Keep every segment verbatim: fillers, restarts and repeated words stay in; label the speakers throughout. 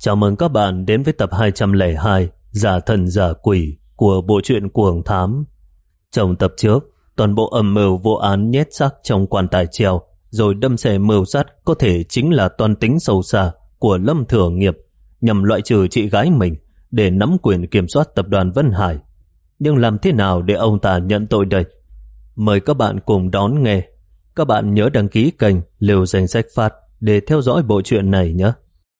Speaker 1: Chào mừng các bạn đến với tập hai trăm lẻ hai Giả thần giả quỷ của bộ truyện Cuồng Thám. Trong tập trước, toàn bộ âm mưu vô án nhét xác trong quan tài treo rồi đâm xẻ mưu sát có thể chính là toan tính sâu xa của Lâm Thừa Nghiệp nhằm loại trừ chị gái mình để nắm quyền kiểm soát tập đoàn Vân Hải. Nhưng làm thế nào để ông ta nhận tội đây? Mời các bạn cùng đón nghe. Các bạn nhớ đăng ký kênh Liều Danh Sách Phát để theo dõi bộ truyện này nhé.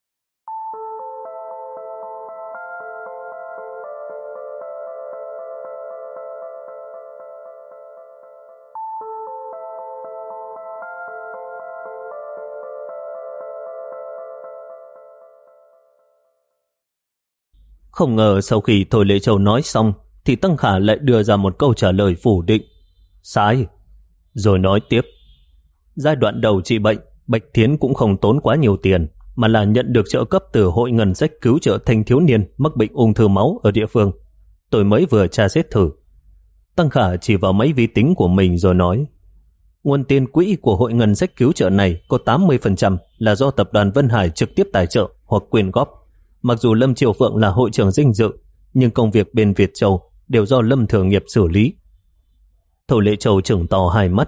Speaker 1: Không ngờ sau khi Thôi Lệ Châu nói xong thì Tăng Khả lại đưa ra một câu trả lời phủ định. Sai. Rồi nói tiếp. Giai đoạn đầu trị bệnh, Bạch Thiến cũng không tốn quá nhiều tiền, mà là nhận được trợ cấp từ Hội Ngân Sách cứu trợ thanh thiếu niên mắc bệnh ung thư máu ở địa phương. Tôi mới vừa tra xét thử. Tăng Khả chỉ vào máy vi tính của mình rồi nói, nguồn tiền quỹ của Hội Ngân Sách cứu trợ này có tám mươi phần trăm là do tập đoàn Vân Hải trực tiếp tài trợ hoặc quyên góp. Mặc dù Lâm Triều Phượng là hội trưởng dinh dự, nhưng công việc bên Việt Châu đều do Lâm Thừa Nghiệp xử lý. Thôi Lệ Châu trừng to hai mắt.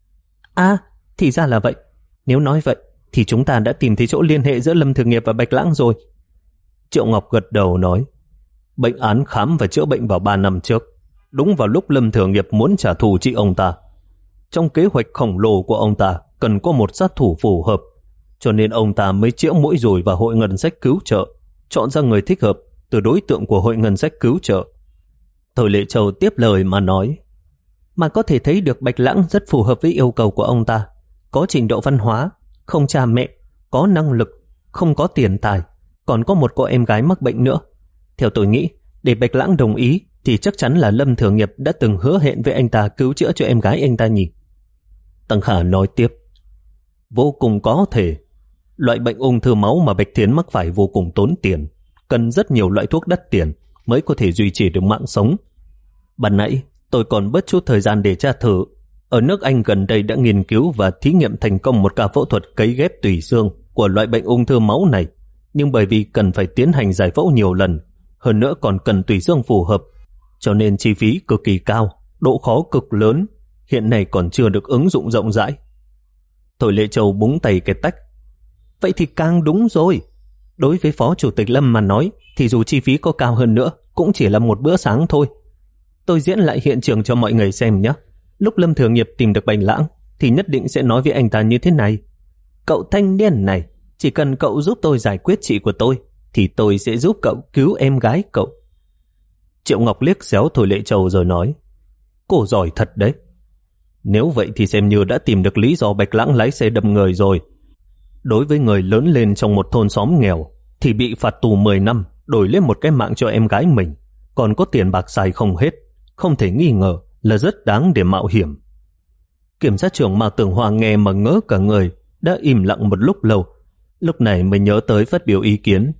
Speaker 1: À, thì ra là vậy. Nếu nói vậy, thì chúng ta đã tìm thấy chỗ liên hệ giữa Lâm Thừa Nghiệp và Bạch Lãng rồi. Triệu Ngọc gật đầu nói, bệnh án khám và chữa bệnh vào ba năm trước, đúng vào lúc Lâm Thừa Nghiệp muốn trả thù trị ông ta. Trong kế hoạch khổng lồ của ông ta cần có một sát thủ phù hợp, cho nên ông ta mới chĩa mũi dùi vào Hội Ngân Sách cứu trợ, chọn ra người thích hợp từ đối tượng của Hội Ngân Sách cứu trợ. Thôi Lệ Châu tiếp lời mà nói, mà có thể thấy được Bạch Lãng rất phù hợp với yêu cầu của ông ta, có trình độ văn hóa, không cha mẹ, có năng lực, không có tiền tài, còn có một cô em gái mắc bệnh nữa. Theo tôi nghĩ, để Bạch Lãng đồng ý thì chắc chắn là Lâm Thừa Nghiệp đã từng hứa hẹn với anh ta cứu chữa cho em gái anh ta nhỉ. Tăng Khả nói tiếp, vô cùng có thể. Loại bệnh ung thư máu mà Bạch Thiến mắc phải vô cùng tốn tiền, cần rất nhiều loại thuốc đắt tiền mới có thể duy trì được mạng sống. Ban nãy tôi còn bớt chút thời gian để tra thử. Ở nước Anh gần đây đã nghiên cứu và thí nghiệm thành công một ca phẫu thuật cấy ghép tủy xương của loại bệnh ung thư máu này, nhưng bởi vì cần phải tiến hành giải phẫu nhiều lần, hơn nữa còn cần tủy xương phù hợp, cho nên chi phí cực kỳ cao, độ khó cực lớn, hiện nay còn chưa được ứng dụng rộng rãi. Thôi Lệ Châu búng tay cái tách. Vậy thì càng đúng rồi. Đối với Phó Chủ tịch Lâm mà nói thì dù chi phí có cao hơn nữa cũng chỉ là một bữa sáng thôi. Tôi diễn lại hiện trường cho mọi người xem nhé. Lúc Lâm Thừa Nghiệp tìm được Bạch Lãng thì nhất định sẽ nói với anh ta như thế này: cậu thanh niên này, chỉ cần cậu giúp tôi giải quyết chị của tôi thì tôi sẽ giúp cậu cứu em gái cậu. Triệu Ngọc liếc xéo Thôi Lệ Châu rồi nói, cô giỏi thật đấy. Nếu vậy thì xem như đã tìm được lý do Bạch Lãng lái xe đâm người rồi. Đối với người lớn lên trong một thôn xóm nghèo thì bị phạt tù mười năm đổi lấy một cái mạng cho em gái mình, còn có tiền bạc xài không hết, không thể nghi ngờ là rất đáng để mạo hiểm. Kiểm sát trưởng Mạc Tưởng Hoa nghe mà ngớ cả người, đã im lặng một lúc lâu, lúc này mới nhớ tới phát biểu ý kiến.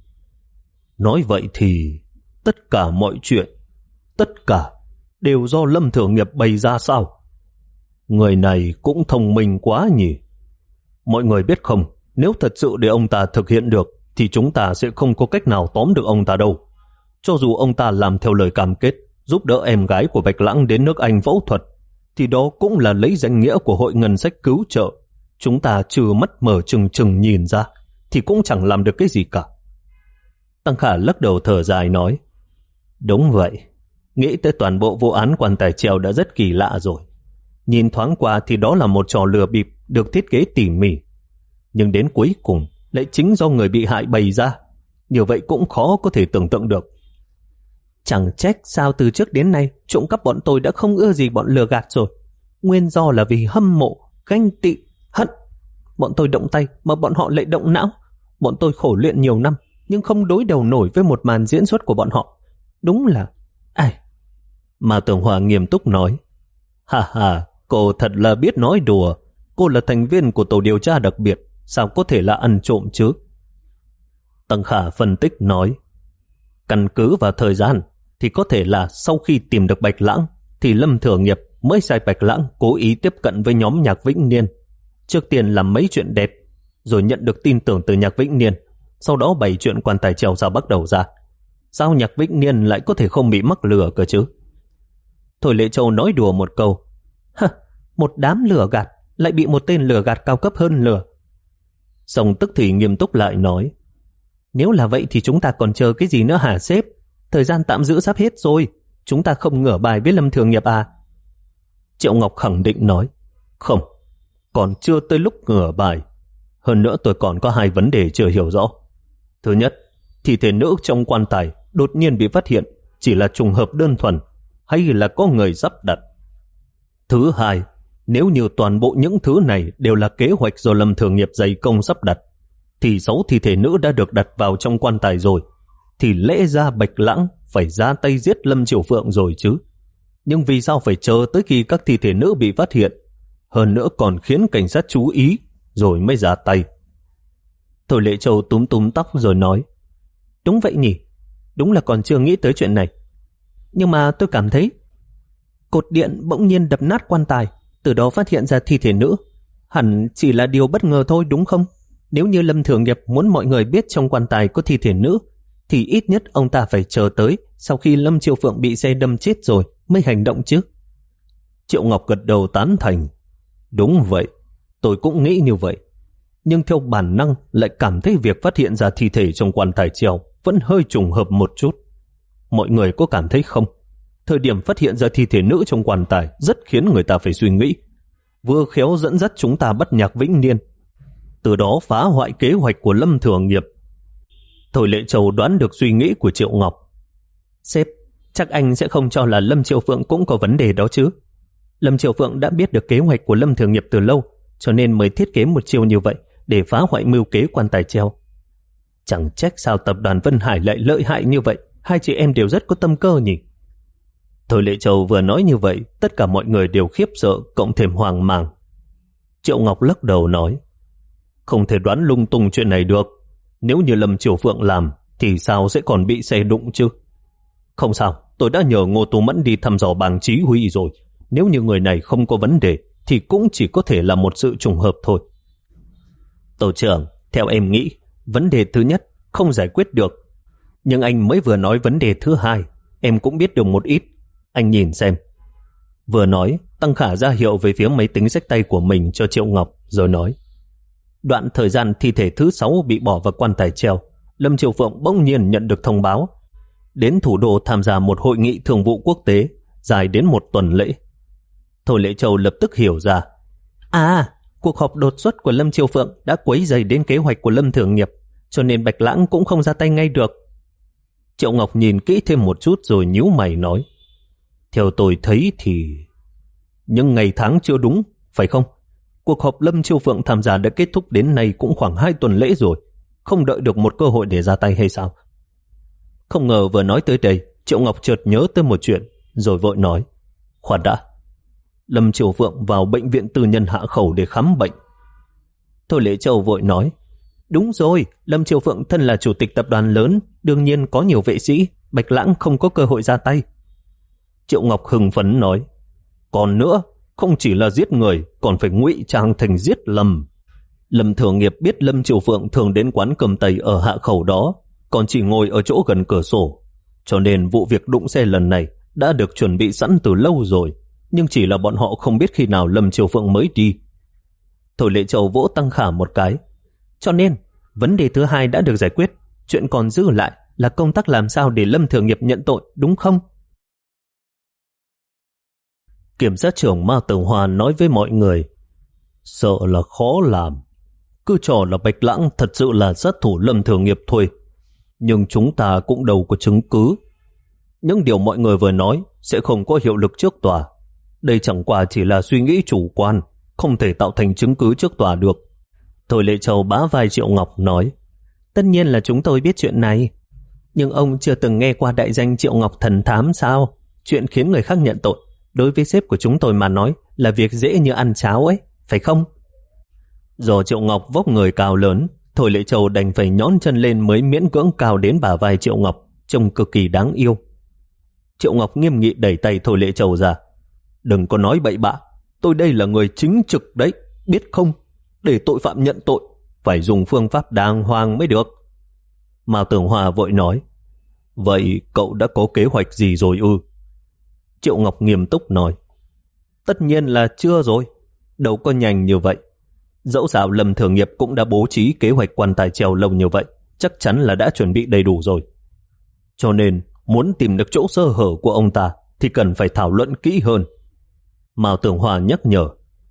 Speaker 1: Nói vậy thì tất cả mọi chuyện, tất cả đều do Lâm Thừa Nghiệp bày ra sao? Người này cũng thông minh quá nhỉ. Mọi người biết không, nếu thật sự để ông ta thực hiện được thì chúng ta sẽ không có cách nào tóm được ông ta đâu. Cho dù ông ta làm theo lời cam kết giúp đỡ em gái của Bạch Lãng đến nước Anh phẫu thuật, thì đó cũng là lấy danh nghĩa của Hội Ngân Sách cứu trợ. Chúng ta trừ mắt mở trừng trừng nhìn ra thì cũng chẳng làm được cái gì cả. Tăng Khả lắc đầu thở dài nói, đúng vậy, nghĩ tới toàn bộ vụ án quan tài treo đã rất kỳ lạ rồi. Nhìn thoáng qua thì đó là một trò lừa bịp được thiết kế tỉ mỉ, nhưng đến cuối cùng lại chính do người bị hại bày ra. Như vậy cũng khó có thể tưởng tượng được. Chẳng trách sao từ trước đến nay trộm cắp bọn tôi đã không ưa gì bọn lừa gạt rồi. Nguyên do là vì hâm mộ, ganh tị, hận. Bọn tôi động tay mà bọn họ lại động não. Bọn tôi khổ luyện nhiều năm nhưng không đối đầu nổi với một màn diễn xuất của bọn họ. Đúng là... Ai... Mà Tưởng Hòa nghiêm túc nói, ha ha, cô thật là biết nói đùa. Cô là thành viên của tổ điều tra đặc biệt, sao có thể là ăn trộm chứ? Tăng Khả phân tích nói, căn cứ vào thời gian thì có thể là sau khi tìm được Bạch Lãng thì Lâm Thừa Nghiệp mới sai Bạch Lãng cố ý tiếp cận với nhóm Nhạc Vĩnh Niên. Trước tiên làm mấy chuyện đẹp, rồi nhận được tin tưởng từ Nhạc Vĩnh Niên, sau đó bày chuyện quan tài treo ra bắt đầu ra. Sao Nhạc Vĩnh Niên lại có thể không bị mắc lừa cơ chứ? Thôi Lệ Châu nói đùa một câu. Hả, một đám lừa gạt lại bị một tên lừa gạt cao cấp hơn lừa. Xong tức thì nghiêm túc lại nói, nếu là vậy thì chúng ta còn chờ cái gì nữa hả sếp? Thời gian tạm giữ sắp hết rồi, chúng ta không ngửa bài với Lâm Thường Nghiệp à? Triệu Ngọc khẳng định nói, không, còn chưa tới lúc ngửa bài. Hơn nữa tôi còn có hai vấn đề chưa hiểu rõ. Thứ nhất, thi thể nữ trong quan tài đột nhiên bị phát hiện chỉ là trùng hợp đơn thuần hay là có người sắp đặt? Thứ hai, nếu như toàn bộ những thứ này đều là kế hoạch do Lâm Thường Nghiệp dày công sắp đặt, thì sáu thi thể nữ đã được đặt vào trong quan tài rồi, thì lẽ ra Bạch Lãng phải ra tay giết Lâm Triều Phượng rồi chứ. Nhưng vì sao phải chờ tới khi các thi thể nữ bị phát hiện, hơn nữa còn khiến cảnh sát chú ý rồi mới ra tay? Thôi Lệ Châu túm túm tóc rồi nói, đúng vậy nhỉ, đúng là còn chưa nghĩ tới chuyện này. Nhưng mà tôi cảm thấy cột điện bỗng nhiên đập nát quan tài, từ đó phát hiện ra thi thể nữ, hẳn chỉ là điều bất ngờ thôi đúng không? Nếu như Lâm Thường Nghiệp muốn mọi người biết trong quan tài có thi thể nữ, thì ít nhất ông ta phải chờ tới sau khi Lâm Triều Phượng bị xe đâm chết rồi mới hành động chứ. Triệu Ngọc gật đầu tán thành. Đúng vậy, tôi cũng nghĩ như vậy. Nhưng theo bản năng lại cảm thấy việc phát hiện ra thi thể trong quan tài treo vẫn hơi trùng hợp một chút. Mọi người có cảm thấy không? Thời điểm phát hiện ra thi thể nữ trong quan tài rất khiến người ta phải suy nghĩ, vừa khéo dẫn dắt chúng ta bắt Nhạc Vĩnh Niên, từ đó phá hoại kế hoạch của Lâm Thường Nghiệp. Thôi Lệ Châu đoán được suy nghĩ của Triệu Ngọc. Sếp, chắc anh sẽ không cho là Lâm Triều Phượng cũng có vấn đề đó chứ? Lâm Triều Phượng đã biết được kế hoạch của Lâm Thường Nghiệp từ lâu, cho nên mới thiết kế một chiêu như vậy để phá hoại mưu kế quan tài treo. Chẳng trách sao tập đoàn Vân Hải lại lợi hại như vậy, hai chị em đều rất có tâm cơ nhỉ. Thôi Lệ Châu vừa nói như vậy, tất cả mọi người đều khiếp sợ, cộng thêm hoang mang. Triệu Ngọc lắc đầu nói, không thể đoán lung tung chuyện này được. Nếu như Lâm Triều Phượng làm, thì sao sẽ còn bị xe đụng chứ? Không sao, tôi đã nhờ Ngô Tú Mẫn đi thăm dò bảng Chí Huy rồi. Nếu như người này không có vấn đề, thì cũng chỉ có thể là một sự trùng hợp thôi. Tổ trưởng, theo em nghĩ, vấn đề thứ nhất không giải quyết được. Nhưng anh mới vừa nói vấn đề thứ hai, em cũng biết được một ít. Anh nhìn xem. Vừa nói, Tăng Khả ra hiệu về phía máy tính xách tay của mình cho Triệu Ngọc, rồi nói, đoạn thời gian thi thể thứ sáu bị bỏ vào quan tài treo, Lâm Triều Phượng bỗng nhiên nhận được thông báo đến thủ đô tham gia một hội nghị thường vụ quốc tế dài đến một tuần lễ. Thôi Lệ Châu lập tức hiểu ra. À, cuộc họp đột xuất của Lâm Triều Phượng đã quấy rầy đến kế hoạch của Lâm Thường Nghiệp, cho nên Bạch Lãng cũng không ra tay ngay được. Triệu Ngọc nhìn kỹ thêm một chút rồi nhíu mày nói, theo tôi thấy thì... Nhưng ngày tháng chưa đúng, phải không? Cuộc họp Lâm Triều Phượng tham gia đã kết thúc đến nay cũng khoảng hai tuần lễ rồi, không đợi được một cơ hội để ra tay hay sao? Không ngờ vừa nói tới đây, Triệu Ngọc chợt nhớ tới một chuyện, rồi vội nói, khoan đã, Lâm Triều Phượng vào bệnh viện tư nhân Hạ Khẩu để khám bệnh. Thôi Lệ Châu vội nói, đúng rồi, Lâm Triều Phượng thân là chủ tịch tập đoàn lớn, đương nhiên có nhiều vệ sĩ, Bạch Lãng không có cơ hội ra tay. Triệu Ngọc hưng phấn nói, còn nữa, không chỉ là giết người, còn phải ngụy trang thành giết Lâm. Lâm Thường Nghiệp biết Lâm Triều Phượng thường đến quán cơm Tây ở Hạ Khẩu đó, còn chỉ ngồi ở chỗ gần cửa sổ, cho nên vụ việc đụng xe lần này đã được chuẩn bị sẵn từ lâu rồi, nhưng chỉ là bọn họ không biết khi nào Lâm Triều Phượng mới đi. Thôi Lệ Châu vỗ Tăng Khả một cái, cho nên vấn đề thứ hai đã được giải quyết, chuyện còn dư lại là công tác làm sao để Lâm Thường Nghiệp nhận tội, đúng không? Kiểm sát trưởng Mao Tử Hoa nói với mọi người, sợ là khó làm, cứ cho là Bạch Lãng thật sự là sát thủ Lâm Thường Nghiệp thôi, nhưng chúng ta cũng đâu có chứng cứ. Những điều mọi người vừa nói sẽ không có hiệu lực trước tòa. Đây chẳng qua chỉ là suy nghĩ chủ quan, không thể tạo thành chứng cứ trước tòa được. Thôi Lệ Châu bá vai Triệu Ngọc nói, tất nhiên là chúng tôi biết chuyện này, nhưng ông chưa từng nghe qua đại danh Triệu Ngọc thần thám sao? Chuyện khiến người khác nhận tội, đối với sếp của chúng tôi mà nói là việc dễ như ăn cháo ấy, phải không? Do Triệu Ngọc vóc người cao lớn, Thôi Lệ Châu đành phải nhón chân lên mới miễn cưỡng cao đến bả vai Triệu Ngọc, trông cực kỳ đáng yêu. Triệu Ngọc nghiêm nghị đẩy tay Thôi Lệ Châu ra, đừng có nói bậy bạ, tôi đây là người chính trực đấy, biết không? Để tội phạm nhận tội, phải dùng phương pháp đàng hoàng mới được. Mao Tưởng Hòa vội nói, vậy cậu đã có kế hoạch gì rồi ư? Triệu Ngọc nghiêm túc nói, tất nhiên là chưa rồi, đâu có nhanh như vậy. Dẫu sao Lâm Thường Nghiệp cũng đã bố trí kế hoạch quan tài treo lâu như vậy, chắc chắn là đã chuẩn bị đầy đủ rồi. Cho nên, muốn tìm được chỗ sơ hở của ông ta thì cần phải thảo luận kỹ hơn. Mao Tưởng Hòa nhắc nhở,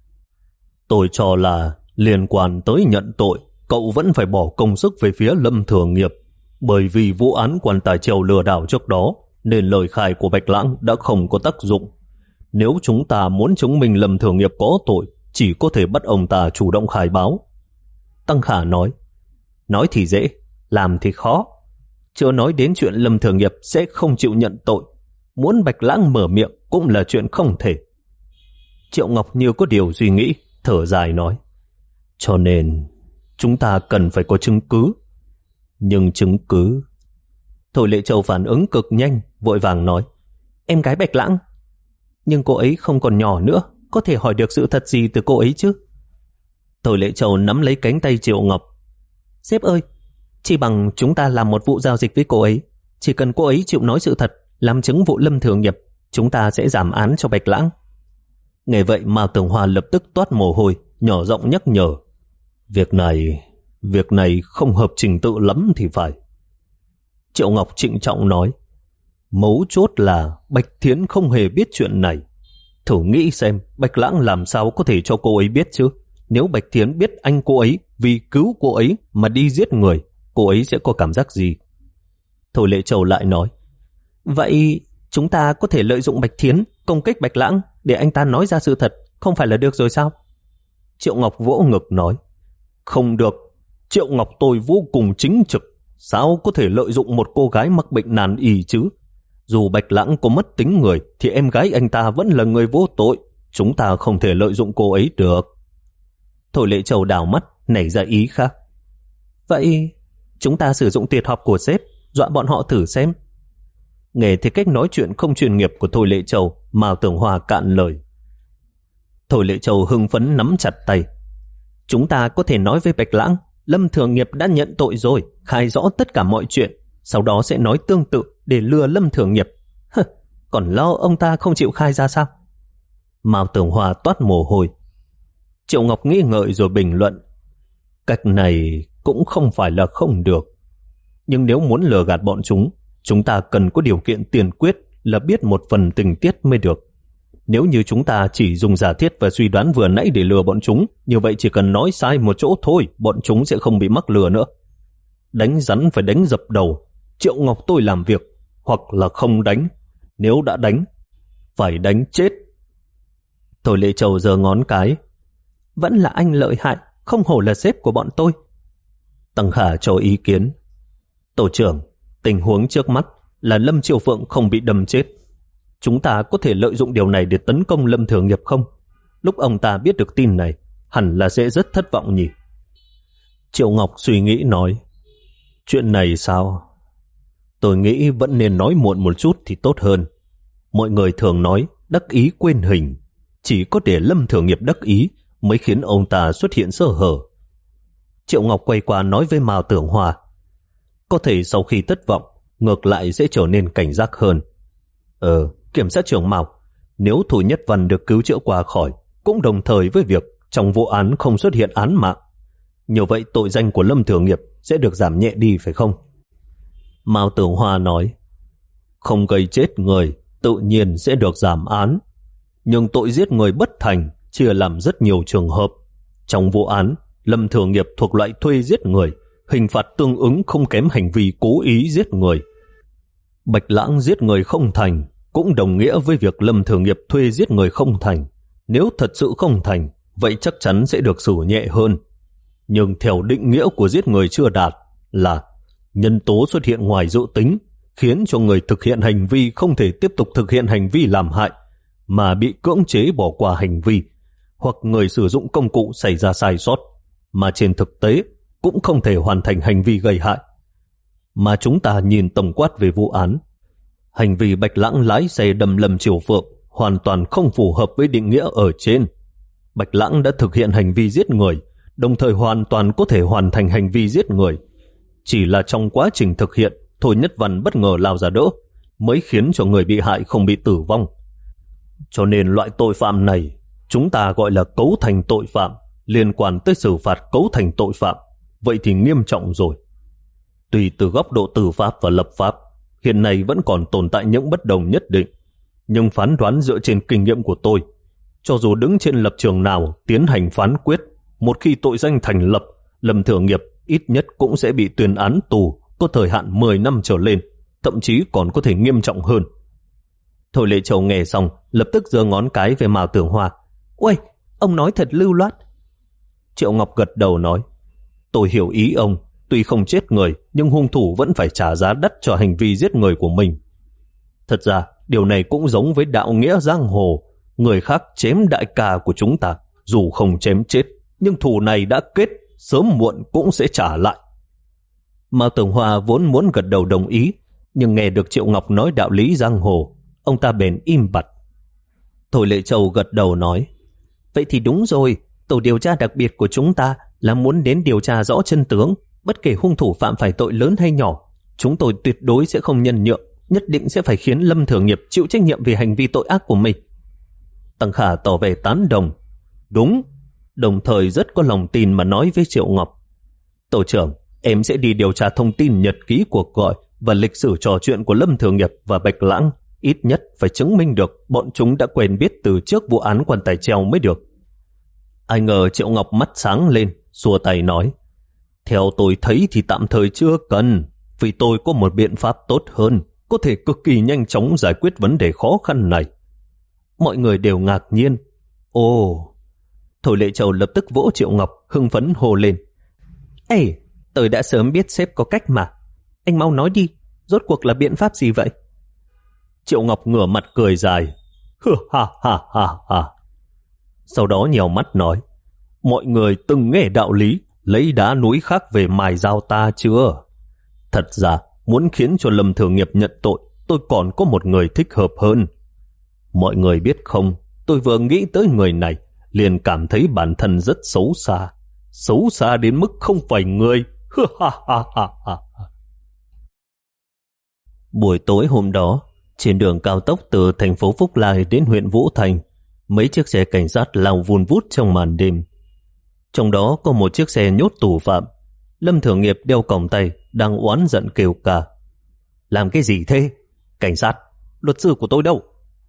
Speaker 1: tôi cho là liên quan tới nhận tội, cậu vẫn phải bỏ công sức về phía Lâm Thường Nghiệp, bởi vì vụ án quan tài treo lừa đảo trước đó nên lời khai của Bạch Lãng đã không có tác dụng. Nếu chúng ta muốn chứng minh Lâm Thường Nghiệp có tội, chỉ có thể bắt ông ta chủ động khai báo. Tăng Khả nói, nói thì dễ, làm thì khó. Chưa nói đến chuyện Lâm Thường Nghiệp sẽ không chịu nhận tội, muốn Bạch Lãng mở miệng cũng là chuyện không thể. Triệu Ngọc như có điều suy nghĩ, thở dài nói, cho nên chúng ta cần phải có chứng cứ. Nhưng chứng cứ... Thôi Lệ Châu phản ứng cực nhanh, vội vàng nói, em gái Bạch Lãng. Nhưng cô ấy không còn nhỏ nữa, có thể hỏi được sự thật gì từ cô ấy chứ? Thôi Lệ Châu nắm lấy cánh tay Triệu Ngọc. Sếp ơi, chỉ bằng chúng ta làm một vụ giao dịch với cô ấy. Chỉ cần cô ấy chịu nói sự thật, làm chứng vụ Lâm Thường Nghiệp, chúng ta sẽ giảm án cho Bạch Lãng. Nghe vậy Mao Tưởng Hòa lập tức toát mồ hôi, nhỏ giọng nhắc nhở, Việc này, việc này không hợp trình tự lắm thì phải. Triệu Ngọc trịnh trọng nói, mấu chốt là Bạch Thiến không hề biết chuyện này. Thử nghĩ xem Bạch Lãng làm sao có thể cho cô ấy biết chứ? Nếu Bạch Thiến biết anh cô ấy vì cứu cô ấy mà đi giết người, cô ấy sẽ có cảm giác gì? Thôi Lệ Châu lại nói, vậy chúng ta có thể lợi dụng Bạch Thiến công kích Bạch Lãng để anh ta nói ra sự thật, không phải là được rồi sao? Triệu Ngọc vỗ ngực nói, không được, Triệu Ngọc tôi vô cùng chính trực, sao có thể lợi dụng một cô gái mắc bệnh nan y chứ? Dù Bạch Lãng có mất tính người thì em gái anh ta vẫn là người vô tội, chúng ta không thể lợi dụng cô ấy được. Thôi Lệ Châu đảo mắt, nảy ra ý khác. Vậy chúng ta sử dụng tuyệt học của sếp, dọa bọn họ thử xem. Nghe thấy cách nói chuyện không chuyên nghiệp của Thôi Lệ Châu, Mao Tưởng Hòa cạn lời. Thôi Lệ Châu hưng phấn nắm chặt tay. Chúng ta có thể nói với Bạch Lãng, Lâm Thường Nghiệp đã nhận tội rồi, khai rõ tất cả mọi chuyện, sau đó sẽ nói tương tự để lừa Lâm Thường Nghiệp. Hừ, còn lo ông ta không chịu khai ra sao? Mao Tưởng Hòa toát mồ hôi. Triệu Ngọc nghĩ ngợi rồi bình luận, cách này cũng không phải là không được. Nhưng nếu muốn lừa gạt bọn chúng, chúng ta cần có điều kiện tiền quyết là biết một phần tình tiết mới được. Nếu như chúng ta chỉ dùng giả thiết và suy đoán vừa nãy để lừa bọn chúng, như vậy chỉ cần nói sai một chỗ thôi, bọn chúng sẽ không bị mắc lừa nữa. Đánh rắn phải đánh dập đầu, Triệu Ngọc tôi làm việc, hoặc là không đánh. Nếu đã đánh, phải đánh chết. Thôi Lệ Châu giơ ngón cái. Vẫn là anh lợi hại, không hổ là sếp của bọn tôi. Tăng Khả cho ý kiến. Tổ trưởng, tình huống trước mắt là Lâm Triều Phượng không bị đâm chết. Chúng ta có thể lợi dụng điều này để tấn công Lâm Thường Nghiệp không? Lúc ông ta biết được tin này, hẳn là sẽ rất thất vọng nhỉ? Triệu Ngọc suy nghĩ nói, chuyện này sao? Tôi nghĩ vẫn nên nói muộn một chút thì tốt hơn. Mọi người thường nói đắc ý quên hình, chỉ có để Lâm Thường Nghiệp đắc ý mới khiến ông ta xuất hiện sơ hở. Triệu Ngọc quay qua nói với Mao Tưởng Hòa, có thể sau khi thất vọng, ngược lại sẽ trở nên cảnh giác hơn. Ờ, kiểm sát trưởng Mao, nếu Thủ Nhất Văn được cứu chữa qua khỏi, cũng đồng thời với việc trong vụ án không xuất hiện án mạng, như vậy tội danh của Lâm Thường Nghiệp sẽ được giảm nhẹ đi phải không? Mao Tưởng Hòa nói, không gây chết người tự nhiên sẽ được giảm án, nhưng tội giết người bất thành chia làm rất nhiều trường hợp. Trong vụ án, Lâm Thường Nghiệp thuộc loại thuê giết người, hình phạt tương ứng không kém hành vi cố ý giết người. Bạch Lãng giết người không thành cũng đồng nghĩa với việc Lâm Thường Nghiệp thuê giết người không thành. Nếu thật sự không thành, vậy chắc chắn sẽ được xử nhẹ hơn. Nhưng theo định nghĩa của giết người chưa đạt là nhân tố xuất hiện ngoài dự tính, khiến cho người thực hiện hành vi không thể tiếp tục thực hiện hành vi làm hại, mà bị cưỡng chế bỏ qua hành vi, hoặc người sử dụng công cụ xảy ra sai sót, mà trên thực tế cũng không thể hoàn thành hành vi gây hại. Mà chúng ta nhìn tổng quát về vụ án, hành vi Bạch Lãng lái xe đâm Lâm Triều Phượng hoàn toàn không phù hợp với định nghĩa ở trên. Bạch Lãng đã thực hiện hành vi giết người, đồng thời hoàn toàn có thể hoàn thành hành vi giết người. Chỉ là trong quá trình thực hiện, Thôi Nhất Văn bất ngờ lao ra đỡ, mới khiến cho người bị hại không bị tử vong. Cho nên loại tội phạm này chúng ta gọi là cấu thành tội phạm, liên quan tới xử phạt cấu thành tội phạm. Vậy thì nghiêm trọng rồi. Tùy từ góc độ tư pháp và lập pháp, hiện nay vẫn còn tồn tại những bất đồng nhất định. Nhưng phán đoán dựa trên kinh nghiệm của tôi, cho dù đứng trên lập trường nào tiến hành phán quyết, một khi tội danh thành lập, Lâm Thừa Nghiệp ít nhất cũng sẽ bị tuyên án tù có thời hạn mười năm trở lên, thậm chí còn có thể nghiêm trọng hơn. Thôi Lệ Châu nghe xong, lập tức giơ ngón cái về Mao Tưởng Hoa. Uầy, ông nói thật lưu loát. Triệu Ngọc gật đầu nói, tôi hiểu ý ông, tuy không chết người, nhưng hung thủ vẫn phải trả giá đắt cho hành vi giết người của mình. Thật ra, điều này cũng giống với đạo nghĩa giang hồ, người khác chém đại ca của chúng ta, dù không chém chết, nhưng thù này đã kết, sớm muộn cũng sẽ trả lại. Mao Tưởng Hoa vốn muốn gật đầu đồng ý, nhưng nghe được Triệu Ngọc nói đạo lý giang hồ, ông ta bèn im bặt. Thôi Lệ Châu gật đầu nói, vậy thì đúng rồi, tổ điều tra đặc biệt của chúng ta là muốn đến điều tra rõ chân tướng, bất kể hung thủ phạm phải tội lớn hay nhỏ, chúng tôi tuyệt đối sẽ không nhân nhượng, nhất định sẽ phải khiến Lâm Thừa Nghiệp chịu trách nhiệm về hành vi tội ác của mình. Tăng Khả tỏ vẻ tán đồng. Đúng, đồng thời rất có lòng tin mà nói với Triệu Ngọc, tổ trưởng, em sẽ đi điều tra thông tin nhật ký cuộc gọi và lịch sử trò chuyện của Lâm Thừa Nghiệp và Bạch Lãng, ít nhất phải chứng minh được bọn chúng đã quen biết từ trước vụ án quan tài treo mới được. Ai ngờ Triệu Ngọc mắt sáng lên, xua tay nói, theo tôi thấy thì tạm thời chưa cần, vì tôi có một biện pháp tốt hơn, có thể cực kỳ nhanh chóng giải quyết vấn đề khó khăn này. Mọi người đều ngạc nhiên. Ồ! Thôi Lệ Châu lập tức vỗ Triệu Ngọc, hưng phấn hô lên. Ê, tôi đã sớm biết sếp có cách mà. Anh mau nói đi, rốt cuộc là biện pháp gì vậy? Triệu Ngọc ngửa mặt cười dài. Hừ ha ha ha ha. Sau đó nhèo mắt nói, mọi người từng nghe đạo lý lấy đá núi khác về mài dao ta chưa? Thật ra, muốn khiến cho Lâm Thừa Nghiệp nhận tội, tôi còn có một người thích hợp hơn. Mọi người biết không, tôi vừa nghĩ tới người này, liền cảm thấy bản thân rất xấu xa. Xấu xa đến mức không phải người. Buổi tối hôm đó, trên đường cao tốc từ thành phố Phúc Lai đến huyện Vũ Thành, mấy chiếc xe cảnh sát lao vun vút trong màn đêm. Trong đó có một chiếc xe nhốt tù phạm. Lâm Thừa Nghiệp đeo còng tay, đang oán giận kêu ca. Làm cái gì thế? Cảnh sát, luật sư của tôi đâu?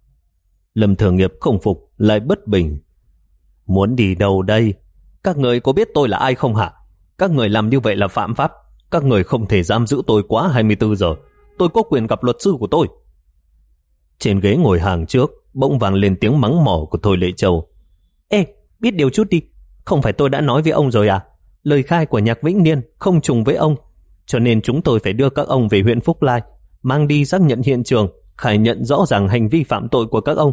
Speaker 1: Lâm Thừa Nghiệp không phục, lại bất bình. Muốn đi đâu đây? Các người có biết tôi là ai không hả? Các người làm như vậy là phạm pháp. Các người không thể giam giữ tôi quá hai mươi tư giờ. Tôi có quyền gặp luật sư của tôi. Trên ghế ngồi hàng trước, bỗng vang lên tiếng mắng mỏ của Thôi Lệ Châu. Ê, biết điều chút đi. Không phải tôi đã nói với ông rồi à? Lời khai của Nhạc Vĩnh Niên không trùng với ông, cho nên chúng tôi phải đưa các ông về huyện Phúc Lai, mang đi xác nhận hiện trường, khai nhận rõ ràng hành vi phạm tội của các ông.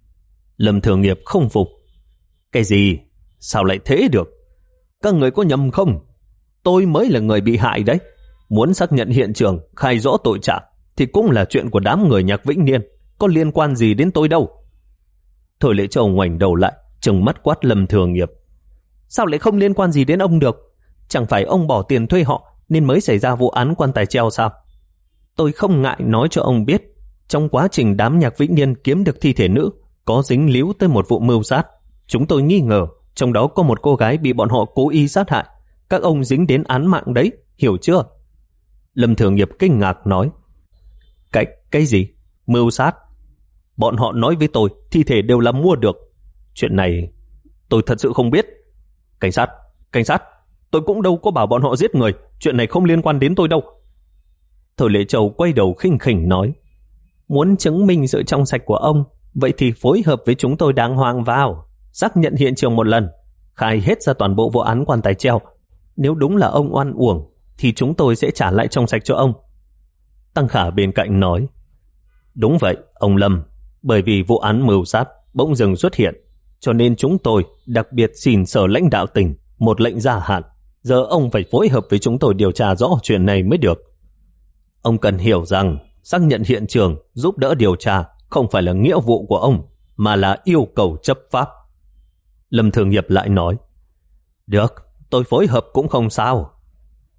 Speaker 1: Lâm Thừa Nghiệp không phục. Cái gì? Sao lại thế được? Các người có nhầm không? Tôi mới là người bị hại đấy. Muốn xác nhận hiện trường, khai rõ tội trạng thì cũng là chuyện của đám người Nhạc Vĩnh Niên, có liên quan gì đến tôi đâu. Thôi Lệ Châu ngoảnh đầu lại, trừng mắt quát Lâm Thừa Nghiệp. Sao lại không liên quan gì đến ông được? Chẳng phải ông bỏ tiền thuê họ nên mới xảy ra vụ án quan tài treo sao? Tôi không ngại nói cho ông biết, trong quá trình đám Nhạc Vĩnh Niên kiếm được thi thể nữ, có dính líu tới một vụ mưu sát. Chúng tôi nghi ngờ trong đó có một cô gái bị bọn họ cố ý sát hại. Các ông dính đến án mạng đấy, hiểu chưa? Lâm Thừa Nghiệp kinh ngạc nói. Cái, cái gì? Mưu sát? Bọn họ nói với tôi thi thể đều là mua được. Chuyện này tôi thật sự không biết. Cảnh sát, cảnh sát, tôi cũng đâu có bảo bọn họ giết người. Chuyện này không liên quan đến tôi đâu. Thôi Lệ Châu quay đầu khinh khỉnh nói. Muốn chứng minh sự trong sạch của ông, vậy thì phối hợp với chúng tôi đàng hoàng vào, xác nhận hiện trường một lần, khai hết ra toàn bộ vụ án quan tài treo. Nếu đúng là ông oan uổng, thì chúng tôi sẽ trả lại trong sạch cho ông. Tăng Khả bên cạnh nói. Đúng vậy, ông Lâm, bởi vì vụ án mưu sát bỗng dừng xuất hiện, cho nên chúng tôi đặc biệt xin sở lãnh đạo tỉnh một lệnh gia hạn. Giờ ông phải phối hợp với chúng tôi điều tra rõ chuyện này mới được. Ông cần hiểu rằng xác nhận hiện trường, giúp đỡ điều tra không phải là nghĩa vụ của ông, mà là yêu cầu chấp pháp. Lâm Thừa Nghiệp lại nói. Được, tôi phối hợp cũng không sao.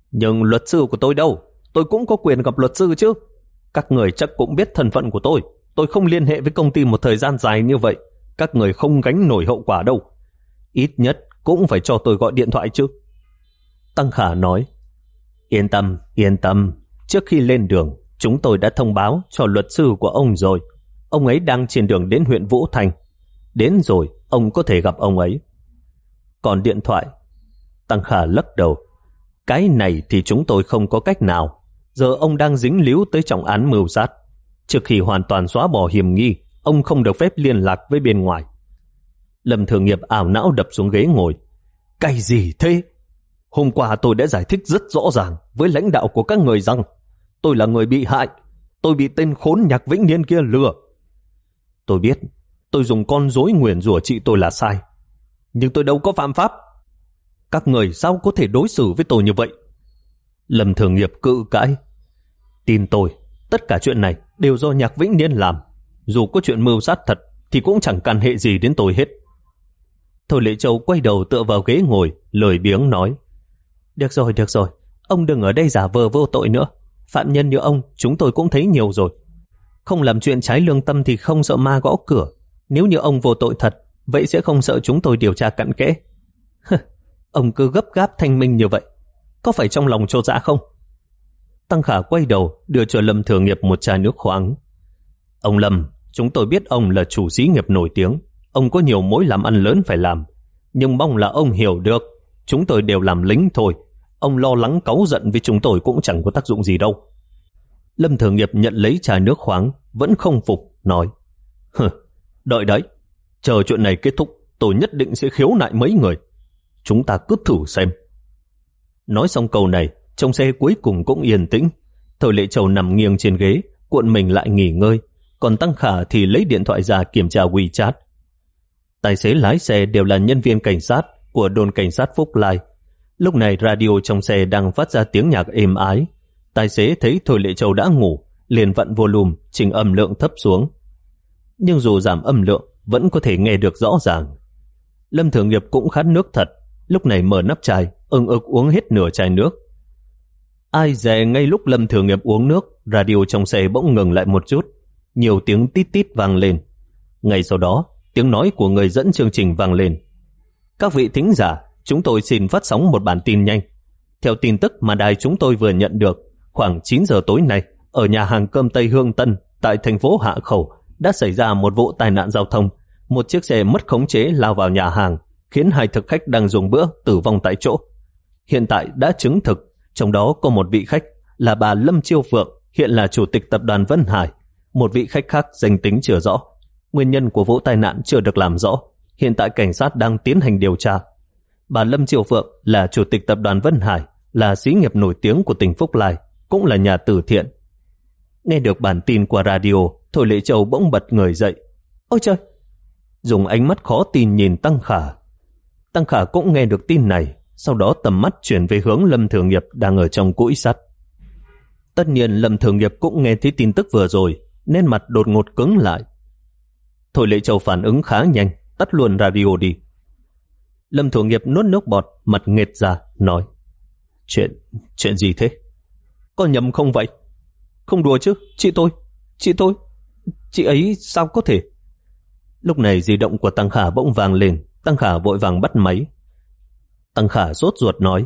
Speaker 1: Nhưng luật sư của tôi đâu? Tôi cũng có quyền gặp luật sư chứ. Các người chắc cũng biết thân phận của tôi. Tôi không liên hệ với công ty một thời gian dài như vậy. Các người không gánh nổi hậu quả đâu. Ít nhất cũng phải cho tôi gọi điện thoại chứ. Tăng Khả nói, yên tâm, yên tâm. Trước khi lên đường, chúng tôi đã thông báo cho luật sư của ông rồi. Ông ấy đang trên đường đến huyện Vũ Thành. Đến rồi, ông có thể gặp ông ấy. Còn điện thoại? Tăng Khả lắc đầu. Cái này thì chúng tôi không có cách nào. Giờ ông đang dính líu tới trọng án mưu sát. Trước khi hoàn toàn xóa bỏ hiểm nghi, ông không được phép liên lạc với bên ngoài. Lâm Thường Nghiệp ảo não đập xuống ghế ngồi. Cái gì thế? Hôm qua tôi đã giải thích rất rõ ràng với lãnh đạo của các người rằng tôi là người bị hại. Tôi bị tên khốn Nhạc Vĩnh Niên kia lừa. Tôi biết tôi dùng con rối nguyền rủa chị tôi là sai, nhưng tôi đâu có phạm pháp. Các người sao có thể đối xử với tôi như vậy? Lâm Thường Nghiệp cự cãi. Tin tôi, tất cả chuyện này đều do Nhạc Vĩnh Niên làm. Dù có chuyện mưu sát thật thì cũng chẳng can hệ gì đến tôi hết. Thôi Lệ Châu quay đầu tựa vào ghế ngồi, lười biếng nói, được rồi, được rồi, ông đừng ở đây giả vờ vô tội nữa. Phạm nhân như ông chúng tôi cũng thấy nhiều rồi. Không làm chuyện trái lương tâm thì không sợ ma gõ cửa. Nếu như ông vô tội thật, vậy sẽ không sợ chúng tôi điều tra cặn kẽ. Ông cứ gấp gáp thanh minh như vậy, có phải trong lòng trột dạ không? Tăng Khả quay đầu đưa cho Lâm Thường Nghiệp một chai nước khoáng. Ông Lâm, chúng tôi biết ông là chủ xí nghiệp nổi tiếng. Ông có nhiều mối làm ăn lớn phải làm. Nhưng mong là ông hiểu được, chúng tôi đều làm lính thôi. Ông lo lắng cáu giận với chúng tôi cũng chẳng có tác dụng gì đâu. Lâm Thường Nghiệp nhận lấy chai nước khoáng, vẫn không phục, nói, hừ, đợi đấy, chờ chuyện này kết thúc, tôi nhất định sẽ khiếu nại mấy người. Chúng ta cứ thử xem. Nói xong câu này, trong xe cuối cùng cũng yên tĩnh. Thôi Lệ Châu nằm nghiêng trên ghế, cuộn mình lại nghỉ ngơi. Còn Tăng Khả thì lấy điện thoại ra kiểm tra WeChat. Tài xế lái xe đều là nhân viên cảnh sát của đồn cảnh sát Phúc Lai. Lúc này radio trong xe đang phát ra tiếng nhạc êm ái. Tài xế thấy Thôi Lệ Châu đã ngủ, liền vặn volume, chỉnh âm lượng thấp xuống. Nhưng dù giảm âm lượng, vẫn có thể nghe được rõ ràng. Lâm Thường Nghiệp cũng khát nước thật, lúc này mở nắp chai, ưng ực uống hết nửa chai nước. Ai dè ngay lúc Lâm Thường Nghiệp uống nước, radio trong xe bỗng ngừng lại một chút, nhiều tiếng tít tít vang lên. Ngay sau đó, tiếng nói của người dẫn chương trình vang lên. Các vị thính giả, chúng tôi xin phát sóng một bản tin nhanh. Theo tin tức mà đài chúng tôi vừa nhận được, khoảng chín giờ tối nay, ở nhà hàng cơm Tây Hương Tân tại thành phố Hạ Khẩu đã xảy ra một vụ tai nạn giao thông. Một chiếc xe mất khống chế lao vào nhà hàng, khiến hai thực khách đang dùng bữa tử vong tại chỗ. Hiện tại đã chứng thực, trong đó có một vị khách là bà Lâm Chiêu Phượng, hiện là chủ tịch tập đoàn Vân Hải. Một vị khách khác danh tính chưa rõ. Nguyên nhân của vụ tai nạn chưa được làm rõ. Hiện tại cảnh sát đang tiến hành điều tra. Bà Lâm Chiêu Phượng là chủ tịch tập đoàn Vân Hải, là xí nghiệp nổi tiếng của tỉnh Phúc Lai, cũng là nhà từ thiện. Nghe được bản tin qua radio, Thôi Lệ Châu bỗng bật người dậy. Ôi trời! Dùng ánh mắt khó tin nhìn Tăng Khả. Tăng Khả cũng nghe được tin này, sau đó tầm mắt chuyển về hướng Lâm Thường Nghiệp đang ở trong cũi sắt. Tất nhiên Lâm Thường Nghiệp cũng nghe thấy tin tức vừa rồi, nên mặt đột ngột cứng lại. Thôi Lệ Châu phản ứng khá nhanh, tắt luôn radio đi. Lâm Thường Nghiệp nuốt nước bọt, mặt nghệt ra, nói, Chuyện, chuyện gì thế? Có nhầm không vậy? Không đùa chứ, chị tôi, chị tôi, chị ấy sao có thể? Lúc này di động của Tăng Khả bỗng vang lên, Tăng Khả vội vàng bắt máy. Tăng Khả sốt ruột nói,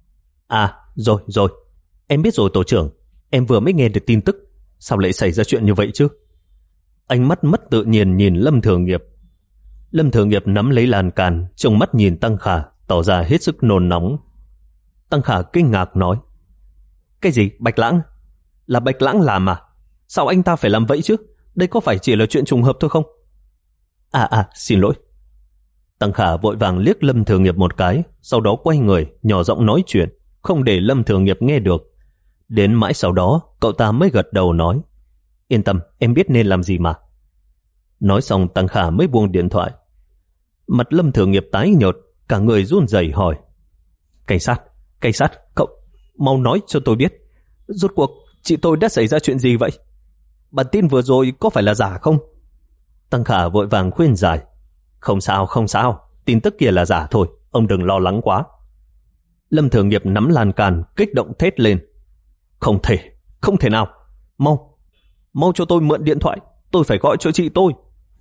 Speaker 1: À, rồi, rồi, em biết rồi tổ trưởng, em vừa mới nghe được tin tức, sao lại xảy ra chuyện như vậy chứ? Ánh mắt mất tự nhiên nhìn Lâm Thường Nghiệp. Lâm Thường Nghiệp nắm lấy lan can, trông mắt nhìn Tăng Khả, tỏ ra hết sức nôn nóng. Tăng Khả kinh ngạc nói, Cái gì, Bạch Lãng? Là Bạch Lãng làm à? Sao anh ta phải làm vậy chứ? Đây có phải chỉ là chuyện trùng hợp thôi không? À à, xin lỗi. Tăng Khả vội vàng liếc Lâm Thường Nghiệp một cái, sau đó quay người, nhỏ giọng nói chuyện, không để Lâm Thường Nghiệp nghe được. Đến mãi sau đó, cậu ta mới gật đầu nói, Yên tâm, em biết nên làm gì mà. Nói xong Tăng Khả mới buông điện thoại. Mặt Lâm Thường Nghiệp tái nhợt, cả người run rẩy hỏi, Cảnh sát, cảnh sát, cậu mau nói cho tôi biết, rốt cuộc chị tôi đã xảy ra chuyện gì vậy? Bản tin vừa rồi có phải là giả không? Tăng Khả vội vàng khuyên giải, Không sao, không sao, tin tức kia là giả thôi, ông đừng lo lắng quá. Lâm Thường Nghiệp nắm lan can, kích động thét lên. Không thể, không thể nào. Mau, mau cho tôi mượn điện thoại, tôi phải gọi cho chị tôi.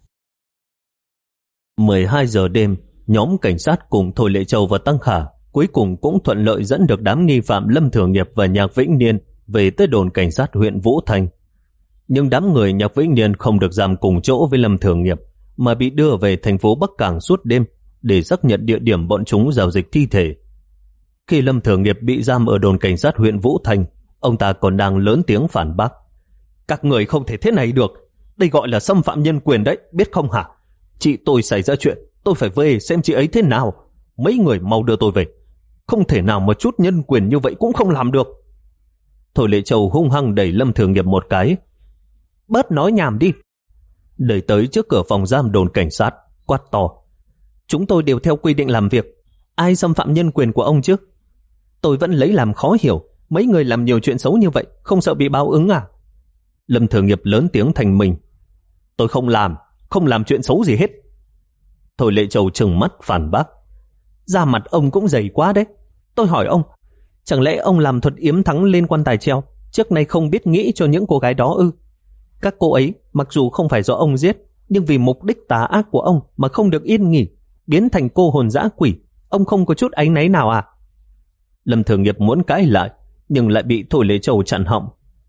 Speaker 1: mười hai giờ đêm, nhóm cảnh sát cùng Thôi Lệ Châu và Tăng Khả cuối cùng cũng thuận lợi dẫn được đám nghi phạm Lâm Thường Nghiệp và Nhạc Vĩnh Niên về tới đồn cảnh sát huyện Vũ Thanh. Nhưng đám người Nhạc Vĩnh Niên không được giam cùng chỗ với Lâm Thường Nghiệp, mà bị đưa về thành phố Bắc Cảng suốt đêm để xác nhận địa điểm bọn chúng giao dịch thi thể. Khi Lâm Thường Nghiệp bị giam ở đồn cảnh sát huyện Vũ Thanh, ông ta còn đang lớn tiếng phản bác. Các người không thể thế này được, đây gọi là xâm phạm nhân quyền đấy, biết không hả? Chị tôi xảy ra chuyện, tôi phải về xem chị ấy thế nào. Mấy người mau đưa tôi về, không thể nào một chút nhân quyền như vậy cũng không làm được. Thôi Lệ Châu hung hăng đẩy Lâm Thường Nghiệp một cái. Bớt nói nhảm đi. Đẩy tới trước cửa phòng giam đồn cảnh sát, quát to. Chúng tôi đều theo quy định làm việc, ai xâm phạm nhân quyền của ông chứ? Tôi vẫn lấy làm khó hiểu, mấy người làm nhiều chuyện xấu như vậy, không sợ bị báo ứng à? Lâm Thường Nghiệp lớn tiếng thành mình. Tôi không làm, không làm chuyện xấu gì hết. Thôi Lệ Châu trừng mắt phản bác. Da mặt ông cũng dày quá đấy. Tôi hỏi ông, chẳng lẽ ông làm thuật yếm thắng lên quan tài treo, trước nay không biết nghĩ cho những cô gái đó ư? Các cô ấy mặc dù không phải do ông giết, nhưng vì mục đích tà ác của ông mà không được yên nghỉ, biến thành cô hồn dã quỷ, ông không có chút áy náy nào à? Lâm Thường Nghiệp muốn cãi lại, nhưng lại bị Thôi Lệ Châu chặn họng.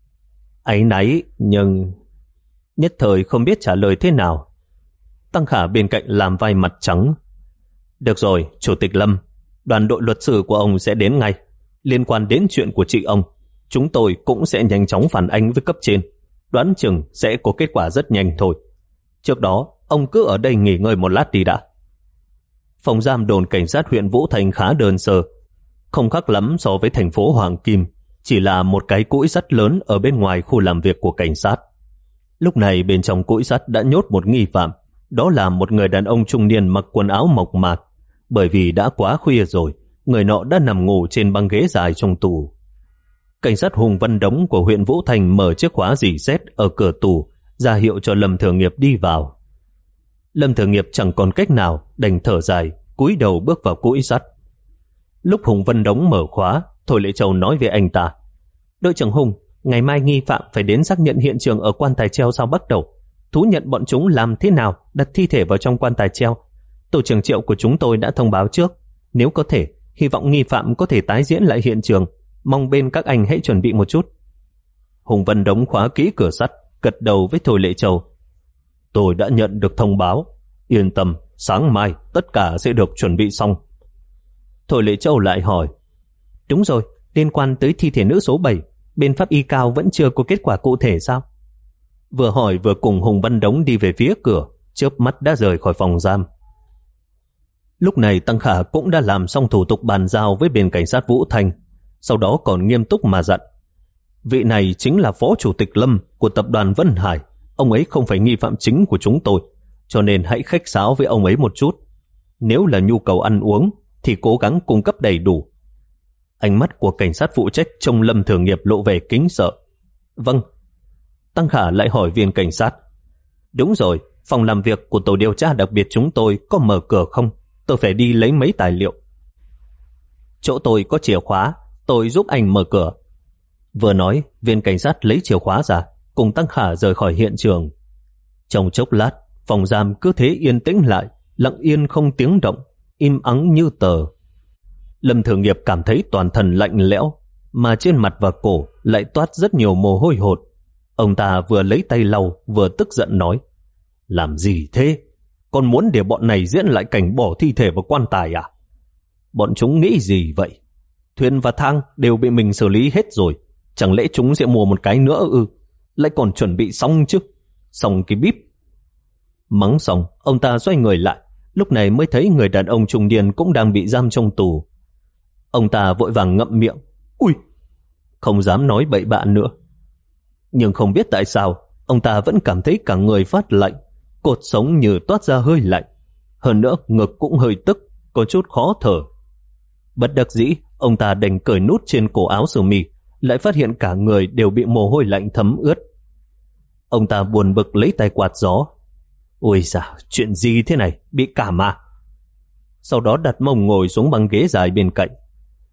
Speaker 1: Áy náy, nhưng... Nhất thời không biết trả lời thế nào. Tăng Khả bên cạnh làm vai mặt trắng. Được rồi, Chủ tịch Lâm, đoàn đội luật sư của ông sẽ đến ngay. Liên quan đến chuyện của chị ông, chúng tôi cũng sẽ nhanh chóng phản ánh với cấp trên. Đoán chừng sẽ có kết quả rất nhanh thôi. Trước đó, ông cứ ở đây nghỉ ngơi một lát đi đã. Phòng giam đồn cảnh sát huyện Vũ Thanh khá đơn sơ, không khác lắm so với thành phố Hoàng Kim, chỉ là một cái cũi sắt lớn ở bên ngoài khu làm việc của cảnh sát. Lúc này bên trong cũi sắt đã nhốt một nghi phạm, đó là một người đàn ông trung niên mặc quần áo mộc mạc. Bởi vì đã quá khuya rồi, người nọ đã nằm ngủ trên băng ghế dài trong tù. Cảnh sát Hùng Văn Đống của huyện Vũ Thanh mở chiếc khóa rỉ sét ở cửa tù, ra hiệu cho Lâm Thường Nghiệp đi vào. Lâm Thường Nghiệp chẳng còn cách nào, đành thở dài, cúi đầu bước vào cũi sắt. Lúc Hùng Văn Đống mở khóa, Thôi Lệ Châu nói với anh ta. Đội trưởng Hùng, ngày mai nghi phạm phải đến xác nhận hiện trường ở quan tài treo sao bắt đầu. Thú nhận bọn chúng làm thế nào đặt thi thể vào trong quan tài treo. Tổ trưởng Triệu của chúng tôi đã thông báo trước. Nếu có thể, hy vọng nghi phạm có thể tái diễn lại hiện trường. Mong bên các anh hãy chuẩn bị một chút. Hùng Văn Đống khóa kỹ cửa sắt, gật đầu với Thôi Lệ Châu. Tôi đã nhận được thông báo. Yên tâm, sáng mai tất cả sẽ được chuẩn bị xong. Thôi Lệ Châu lại hỏi. Đúng rồi, liên quan tới thi thể nữ số bảy, bên pháp y cao vẫn chưa có kết quả cụ thể sao? Vừa hỏi vừa cùng Hùng Văn Đống đi về phía cửa, chớp mắt đã rời khỏi phòng giam. Lúc này Tăng Khả cũng đã làm xong thủ tục bàn giao với bên cảnh sát Vũ Thanh, sau đó còn nghiêm túc mà dặn. Vị này chính là Phó Chủ tịch Lâm của tập đoàn Vân Hải, ông ấy không phải nghi phạm chính của chúng tôi, cho nên hãy khách sáo với ông ấy một chút. Nếu là nhu cầu ăn uống thì cố gắng cung cấp đầy đủ. Ánh mắt của cảnh sát phụ trách trông Lâm Thường Nghiệp lộ vẻ kính sợ. Vâng. Tăng Khả lại hỏi viên cảnh sát. Đúng rồi, phòng làm việc của tổ điều tra đặc biệt chúng tôi có mở cửa không? Tôi phải đi lấy mấy tài liệu. Chỗ tôi có chìa khóa, tôi giúp anh mở cửa. Vừa nói, viên cảnh sát lấy chìa khóa ra, cùng Tăng Khả rời khỏi hiện trường. Trong chốc lát, phòng giam cứ thế yên tĩnh lại, lặng yên không tiếng động, im ắng như tờ. Lâm Thường Nghiệp cảm thấy toàn thân lạnh lẽo, mà trên mặt và cổ lại toát rất nhiều mồ hôi hột. Ông ta vừa lấy tay lau vừa tức giận nói. Làm gì thế? Còn muốn để bọn này diễn lại cảnh bỏ thi thể vào quan tài à? Bọn chúng nghĩ gì vậy? Thuyền và thang đều bị mình xử lý hết rồi, chẳng lẽ chúng sẽ mua một cái nữa ư? Lại còn chuẩn bị xong chứ? Xong cái bíp. Mắng xong, ông ta xoay người lại, lúc này mới thấy người đàn ông trung niên cũng đang bị giam trong tù. Ông ta vội vàng ngậm miệng. Ui! Không dám nói bậy bạ nữa. Nhưng không biết tại sao, ông ta vẫn cảm thấy cả người phát lạnh, cột sống như toát ra hơi lạnh. Hơn nữa ngực cũng hơi tức, có chút khó thở. Bất đắc dĩ, ông ta đành cởi nút trên cổ áo sơ mi, lại phát hiện cả người đều bị mồ hôi lạnh thấm ướt. Ông ta buồn bực lấy tay quạt gió. Ôi dào, chuyện gì thế này, bị cảm à? Sau đó đặt mông ngồi xuống băng ghế dài bên cạnh.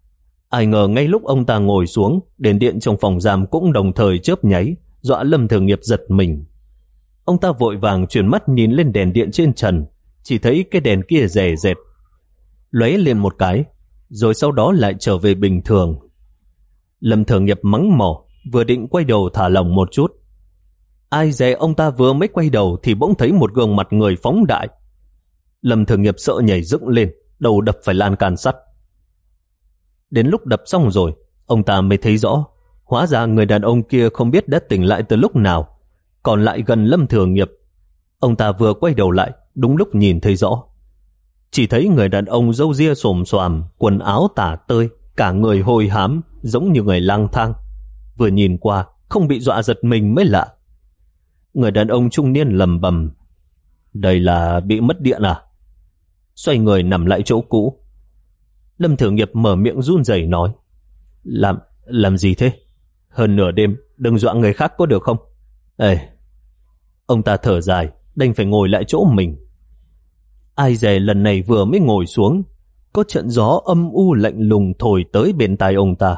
Speaker 1: Ai ngờ ngay lúc ông ta ngồi xuống, đèn điện trong phòng giam cũng đồng thời chớp nháy, dọa Lâm Thường Nghiệp giật mình. Ông ta vội vàng chuyển mắt nhìn lên đèn điện trên trần, chỉ thấy cái đèn kia rè rẹt, lóe lên một cái, rồi sau đó lại trở về bình thường. Lâm Thường Nghiệp mắng mỏ, vừa định quay đầu thả lỏng một chút. Ai dè ông ta vừa mới quay đầu thì bỗng thấy một gương mặt người phóng đại. Lâm Thường Nghiệp sợ nhảy dựng lên, đầu đập phải lan can sắt. Đến lúc đập xong rồi, ông ta mới thấy rõ, hóa ra người đàn ông kia không biết đã tỉnh lại từ lúc nào, còn lại gần Lâm Thường Nghiệp. Ông ta vừa quay đầu lại, đúng lúc nhìn thấy rõ. Chỉ thấy người đàn ông râu ria xồm xoàm, quần áo tả tơi, cả người hôi hám, giống như người lang thang. Vừa nhìn qua, không bị dọa giật mình mới lạ. Người đàn ông trung niên lầm bầm, đây là bị mất điện à? Xoay người nằm lại chỗ cũ. Lâm Thường Nghiệp mở miệng run rẩy nói, Làm, làm gì thế? Hơn nửa đêm, đừng dọa người khác có được không? Ê! Ông ta thở dài, đành phải ngồi lại chỗ mình. Ai dè lần này vừa mới ngồi xuống, có trận gió âm u lạnh lùng thổi tới bên tai ông ta.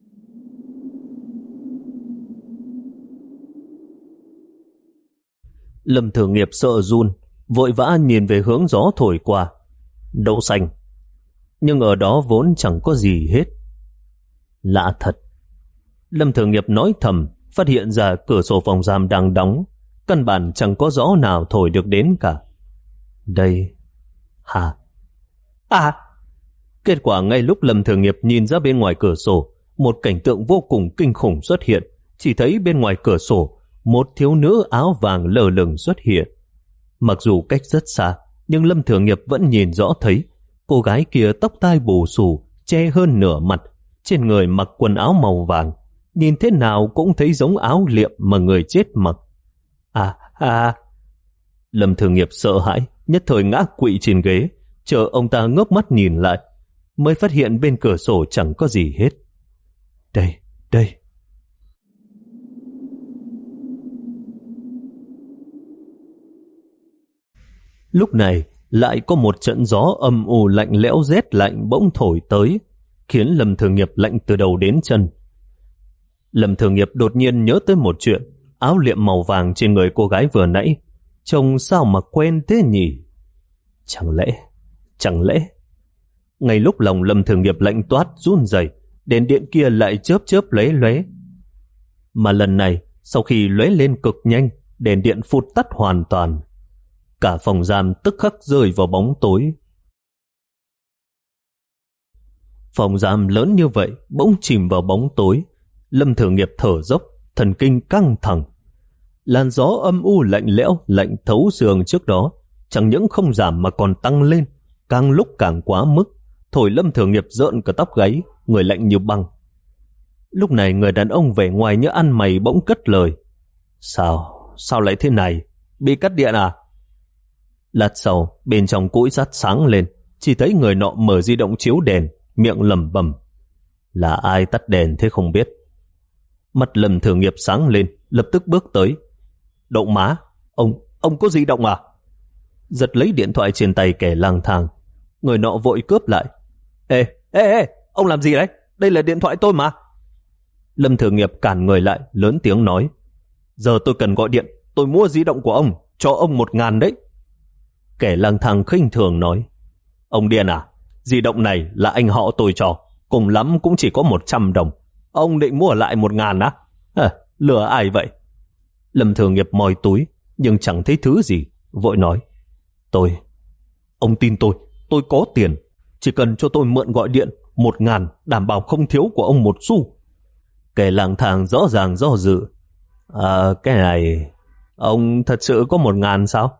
Speaker 1: Lâm Thường Nghiệp sợ run, vội vã nhìn về hướng gió thổi qua. Đậu xanh. Nhưng ở đó vốn chẳng có gì hết. Lạ thật. Lâm Thường Nghiệp nói thầm, phát hiện ra cửa sổ phòng giam đang đóng, căn bản chẳng có gió nào thổi được đến cả. Đây... Hả? À! Kết quả ngay lúc Lâm Thường Nghiệp nhìn ra bên ngoài cửa sổ, một cảnh tượng vô cùng kinh khủng xuất hiện. Chỉ thấy bên ngoài cửa sổ, một thiếu nữ áo vàng lờ lửng xuất hiện. Mặc dù cách rất xa, nhưng Lâm Thường Nghiệp vẫn nhìn rõ thấy cô gái kia tóc tai bù xù, che hơn nửa mặt, trên người mặc quần áo màu vàng, nhìn thế nào cũng thấy giống áo liệm mà người chết mặc. À, à! Lâm Thường Nghiệp sợ hãi, nhất thời ngã quỵ trên ghế, chờ ông ta ngước mắt nhìn lại, mới phát hiện bên cửa sổ chẳng có gì hết. Đây, đây! Lúc này, lại có một trận gió âm u lạnh lẽo rét lạnh bỗng thổi tới, khiến Lâm Thường Nghiệp lạnh từ đầu đến chân. Lâm Thường Nghiệp đột nhiên nhớ tới một chuyện, áo liệm màu vàng trên người cô gái vừa nãy, trông sao mà quen thế nhỉ? Chẳng lẽ, chẳng lẽ... Ngay lúc lòng Lâm Thường Nghiệp lạnh toát run rẩy, đèn điện kia lại chớp chớp lóe lóe. Mà lần này, sau khi lóe lên cực nhanh, đèn điện phụt tắt hoàn toàn. Cả phòng giam tức khắc rơi vào bóng tối. Phòng giam lớn như vậy bỗng chìm vào bóng tối. Lâm Thường Nghiệp thở dốc, thần kinh căng thẳng. Làn gió âm u lạnh lẽo, lạnh thấu xương trước đó chẳng những không giảm mà còn tăng lên, càng lúc càng quá mức, thổi Lâm Thường Nghiệp rợn cả tóc gáy, người lạnh như băng. Lúc này người đàn ông vẻ ngoài như ăn mày bỗng cất lời. Sao? Sao lại thế này? Bị cắt điện à? Lát sau, bên trong cũi sắt sáng lên, chỉ thấy người nọ mở di động chiếu đèn, miệng lẩm bẩm. Là ai tắt đèn thế không biết. Mặt Lâm Thường Nghiệp sáng lên, lập tức bước tới. Đậu má, ông, ông có di động à? Giật lấy điện thoại trên tay kẻ lang thang. Người nọ vội cướp lại. Ê, ê, ê, ông làm gì đấy? Đây là điện thoại tôi mà. Lâm Thường Nghiệp cản người lại, lớn tiếng nói. Giờ tôi cần gọi điện, tôi mua di động của ông, cho ông một ngàn đấy. Kẻ lang thang khinh thường nói. Ông điên à? Di động này là anh họ tôi cho, cùng lắm cũng chỉ có một trăm đồng. Ông định mua lại một ngàn á? À, lừa ai vậy? Lâm Thường Nghiệp moi túi, nhưng chẳng thấy thứ gì, vội nói. Tôi, ông tin tôi, tôi có tiền, chỉ cần cho tôi mượn gọi điện, một ngàn, đảm bảo không thiếu của ông một xu. Kẻ lang thang rõ ràng do dự. À, cái này, ông thật sự có một ngàn sao?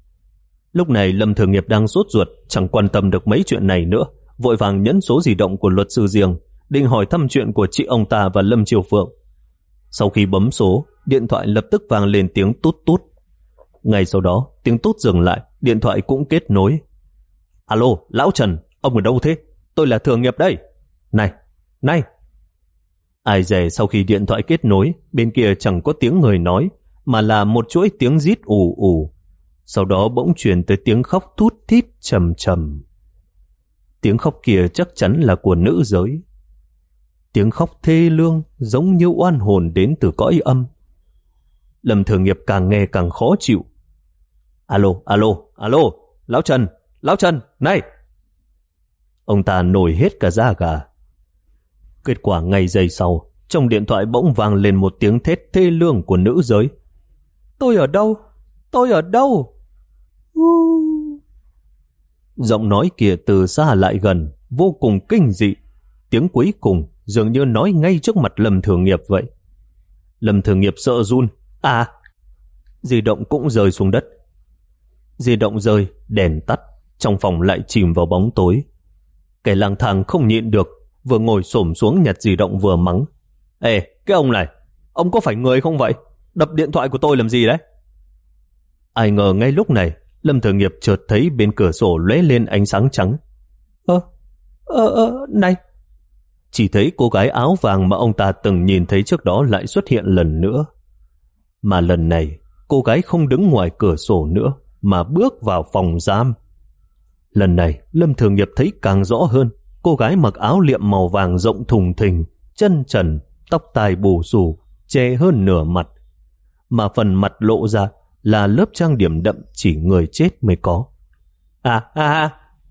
Speaker 1: Lúc này Lâm Thường Nghiệp đang sốt ruột, chẳng quan tâm được mấy chuyện này nữa, vội vàng nhấn số di động của luật sư riêng, định hỏi thăm chuyện của chị ông ta và Lâm Triều Phượng. Sau khi bấm số, điện thoại lập tức vang lên tiếng tút tút. Ngay sau đó, tiếng tút dừng lại, điện thoại cũng kết nối. Alo, Lão Trần, ông ở đâu thế? Tôi là Thường Nghiệp đây. Này, này. Ai dè sau khi điện thoại kết nối, bên kia chẳng có tiếng người nói, mà là một chuỗi tiếng rít ù ù. Sau đó bỗng truyền tới tiếng khóc thút thít trầm trầm. Tiếng khóc kia chắc chắn là của nữ giới. tiếng khóc thê lương giống như oan hồn đến từ cõi âm. Lâm Thường Nghiệp càng nghe càng khó chịu. Alo, alo, alo, Lão Trần, Lão Trần, này! Ông ta nổi hết cả da gà. Kết quả ngay giây sau, trong điện thoại bỗng vang lên một tiếng thét thê lương của nữ giới. Tôi ở đâu? Tôi ở đâu? Uh. Giọng nói kia từ xa lại gần, vô cùng kinh dị. Tiếng cuối cùng dường như nói ngay trước mặt Lâm Thường Nghiệp vậy. Lâm Thường Nghiệp sợ run. À! Di động cũng rơi xuống đất. Di động rơi, đèn tắt, trong phòng lại chìm vào bóng tối. Kẻ lang thang không nhịn được, vừa ngồi xổm xuống nhặt di động vừa mắng. Ê, cái ông này, ông có phải người không vậy? Đập điện thoại của tôi làm gì đấy? Ai ngờ ngay lúc này, Lâm Thường Nghiệp chợt thấy bên cửa sổ lóe lên ánh sáng trắng. Ơ, ơ, ơ, này! Chỉ thấy cô gái áo vàng mà ông ta từng nhìn thấy trước đó lại xuất hiện lần nữa. Mà lần này, cô gái không đứng ngoài cửa sổ nữa, mà bước vào phòng giam. Lần này, Lâm Thường Nghiệp thấy càng rõ hơn. Cô gái mặc áo liệm màu vàng rộng thùng thình, chân trần, tóc tai bù xù, che hơn nửa mặt. Mà phần mặt lộ ra là lớp trang điểm đậm chỉ người chết mới có. À, à, à!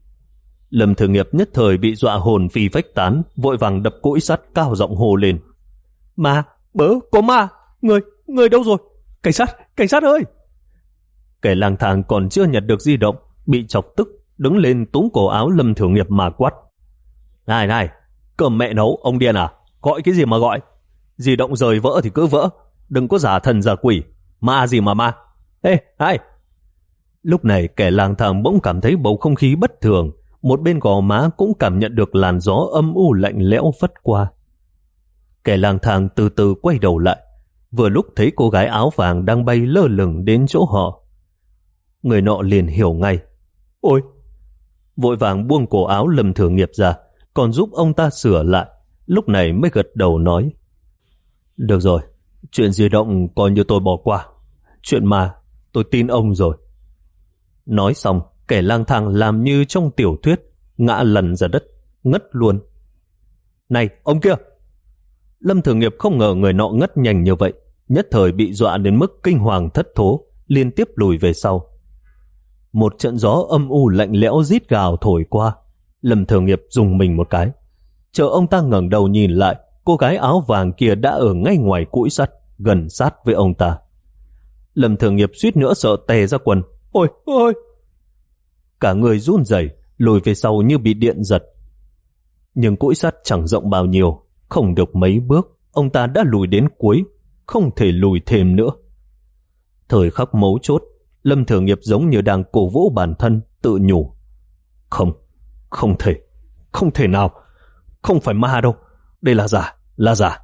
Speaker 1: Lâm Thường Nghiệp nhất thời bị dọa hồn phi phách tán, vội vàng đập cũi sắt cao giọng hô lên. Ma, bớ, có ma! Người, người đâu rồi? Cảnh sát, cảnh sát ơi! Kẻ lang thang còn chưa nhặt được di động, bị chọc tức, đứng lên túm cổ áo Lâm Thường Nghiệp mà quát. Này này, cơm mẹ nấu, ông điên à? Gọi cái gì mà gọi? Di động rời vỡ thì cứ vỡ, đừng có giả thần giả quỷ, ma gì mà ma. Ê, ai? Lúc này kẻ lang thang bỗng cảm thấy bầu không khí bất thường, một bên gò má cũng cảm nhận được làn gió âm u lạnh lẽo phất qua. Kẻ lang thang từ từ quay đầu lại, vừa lúc thấy cô gái áo vàng đang bay lơ lửng đến chỗ họ. Người nọ liền hiểu ngay. Ôi! Vội vàng buông cổ áo Lâm Thường Nghiệp ra, còn giúp ông ta sửa lại, lúc này mới gật đầu nói. Được rồi, chuyện di động coi như tôi bỏ qua. Chuyện mà, tôi tin ông rồi. Nói xong, kẻ lang thang làm như trong tiểu thuyết, ngã lăn ra đất, ngất luôn. Này, ông kia! Lâm Thường Nghiệp không ngờ người nọ ngất nhanh như vậy, nhất thời bị dọa đến mức kinh hoàng thất thố, liên tiếp lùi về sau. Một trận gió âm u lạnh lẽo rít gào thổi qua. Lâm Thường Nghiệp rùng mình một cái. Chờ ông ta ngẩng đầu nhìn lại, cô gái áo vàng kia đã ở ngay ngoài cũi sắt, gần sát với ông ta. Lâm Thường Nghiệp suýt nữa sợ tè ra quần. Ôi, ôi! Cả người run rẩy, lùi về sau như bị điện giật. Nhưng cũi sắt chẳng rộng bao nhiêu, không được mấy bước, ông ta đã lùi đến cuối, không thể lùi thêm nữa. Thời khắc mấu chốt, Lâm Thường Nghiệp giống như đang cổ vũ bản thân, tự nhủ. Không, không thể, không thể nào, không phải ma đâu, đây là giả, là giả.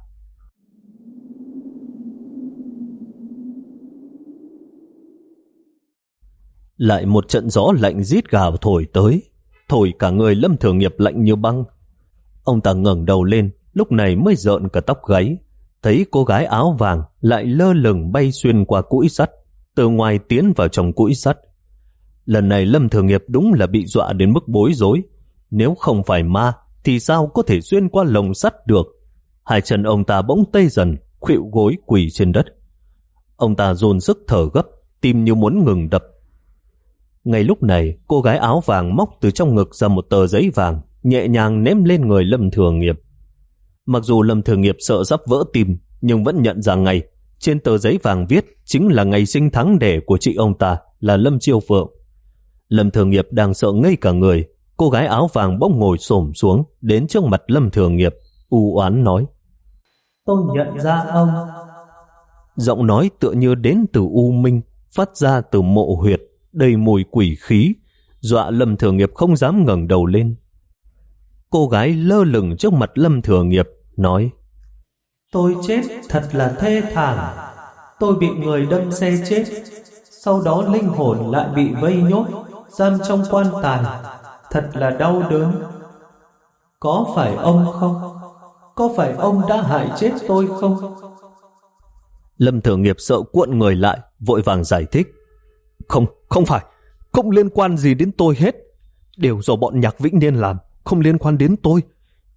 Speaker 1: Lại một trận gió lạnh rít gào thổi tới, thổi cả người Lâm Thường Nghiệp lạnh như băng. Ông ta ngẩng đầu lên, lúc này mới rợn cả tóc gáy, thấy cô gái áo vàng lại lơ lửng bay xuyên qua cũi sắt, từ ngoài tiến vào trong cũi sắt. Lần này Lâm Thường Nghiệp đúng là bị dọa đến mức bối rối. Nếu không phải ma thì sao có thể xuyên qua lồng sắt được? Hai chân ông ta bỗng tê dần, khuỵu gối quỳ trên đất. Ông ta dồn sức thở gấp, tim như muốn ngừng đập. Ngay lúc này, cô gái áo vàng móc từ trong ngực ra một tờ giấy vàng, nhẹ nhàng ném lên người Lâm Thường Nghiệp. Mặc dù Lâm Thường Nghiệp sợ sắp vỡ tim, nhưng vẫn nhận ra ngay, trên tờ giấy vàng viết chính là ngày sinh tháng đẻ của chị ông ta, là Lâm Chiêu Phượng. Lâm Thường Nghiệp đang sợ ngây cả người, cô gái áo vàng bỗng ngồi xổm xuống, đến trước mặt Lâm Thường Nghiệp, u oán nói. Tôi nhận ra ông. Giọng nói tựa như đến từ u minh, phát ra từ mộ huyệt, đầy mùi quỷ khí, dọa Lâm Thường Nghiệp không dám ngẩng đầu lên. Cô gái lơ lửng trước mặt Lâm Thường Nghiệp, nói. Tôi chết thật là thê thảm. Tôi bị người đâm xe chết, sau đó linh hồn lại bị vây nhốt, giam trong quan tài. Thật là đau đớn. Có phải ông không? Có phải ông đã hại chết tôi không? Lâm Thường Nghiệp sợ cuộn người lại, vội vàng giải thích. Không, không phải, không liên quan gì đến tôi hết. Đều do bọn Nhạc Vĩnh Niên làm, không liên quan đến tôi.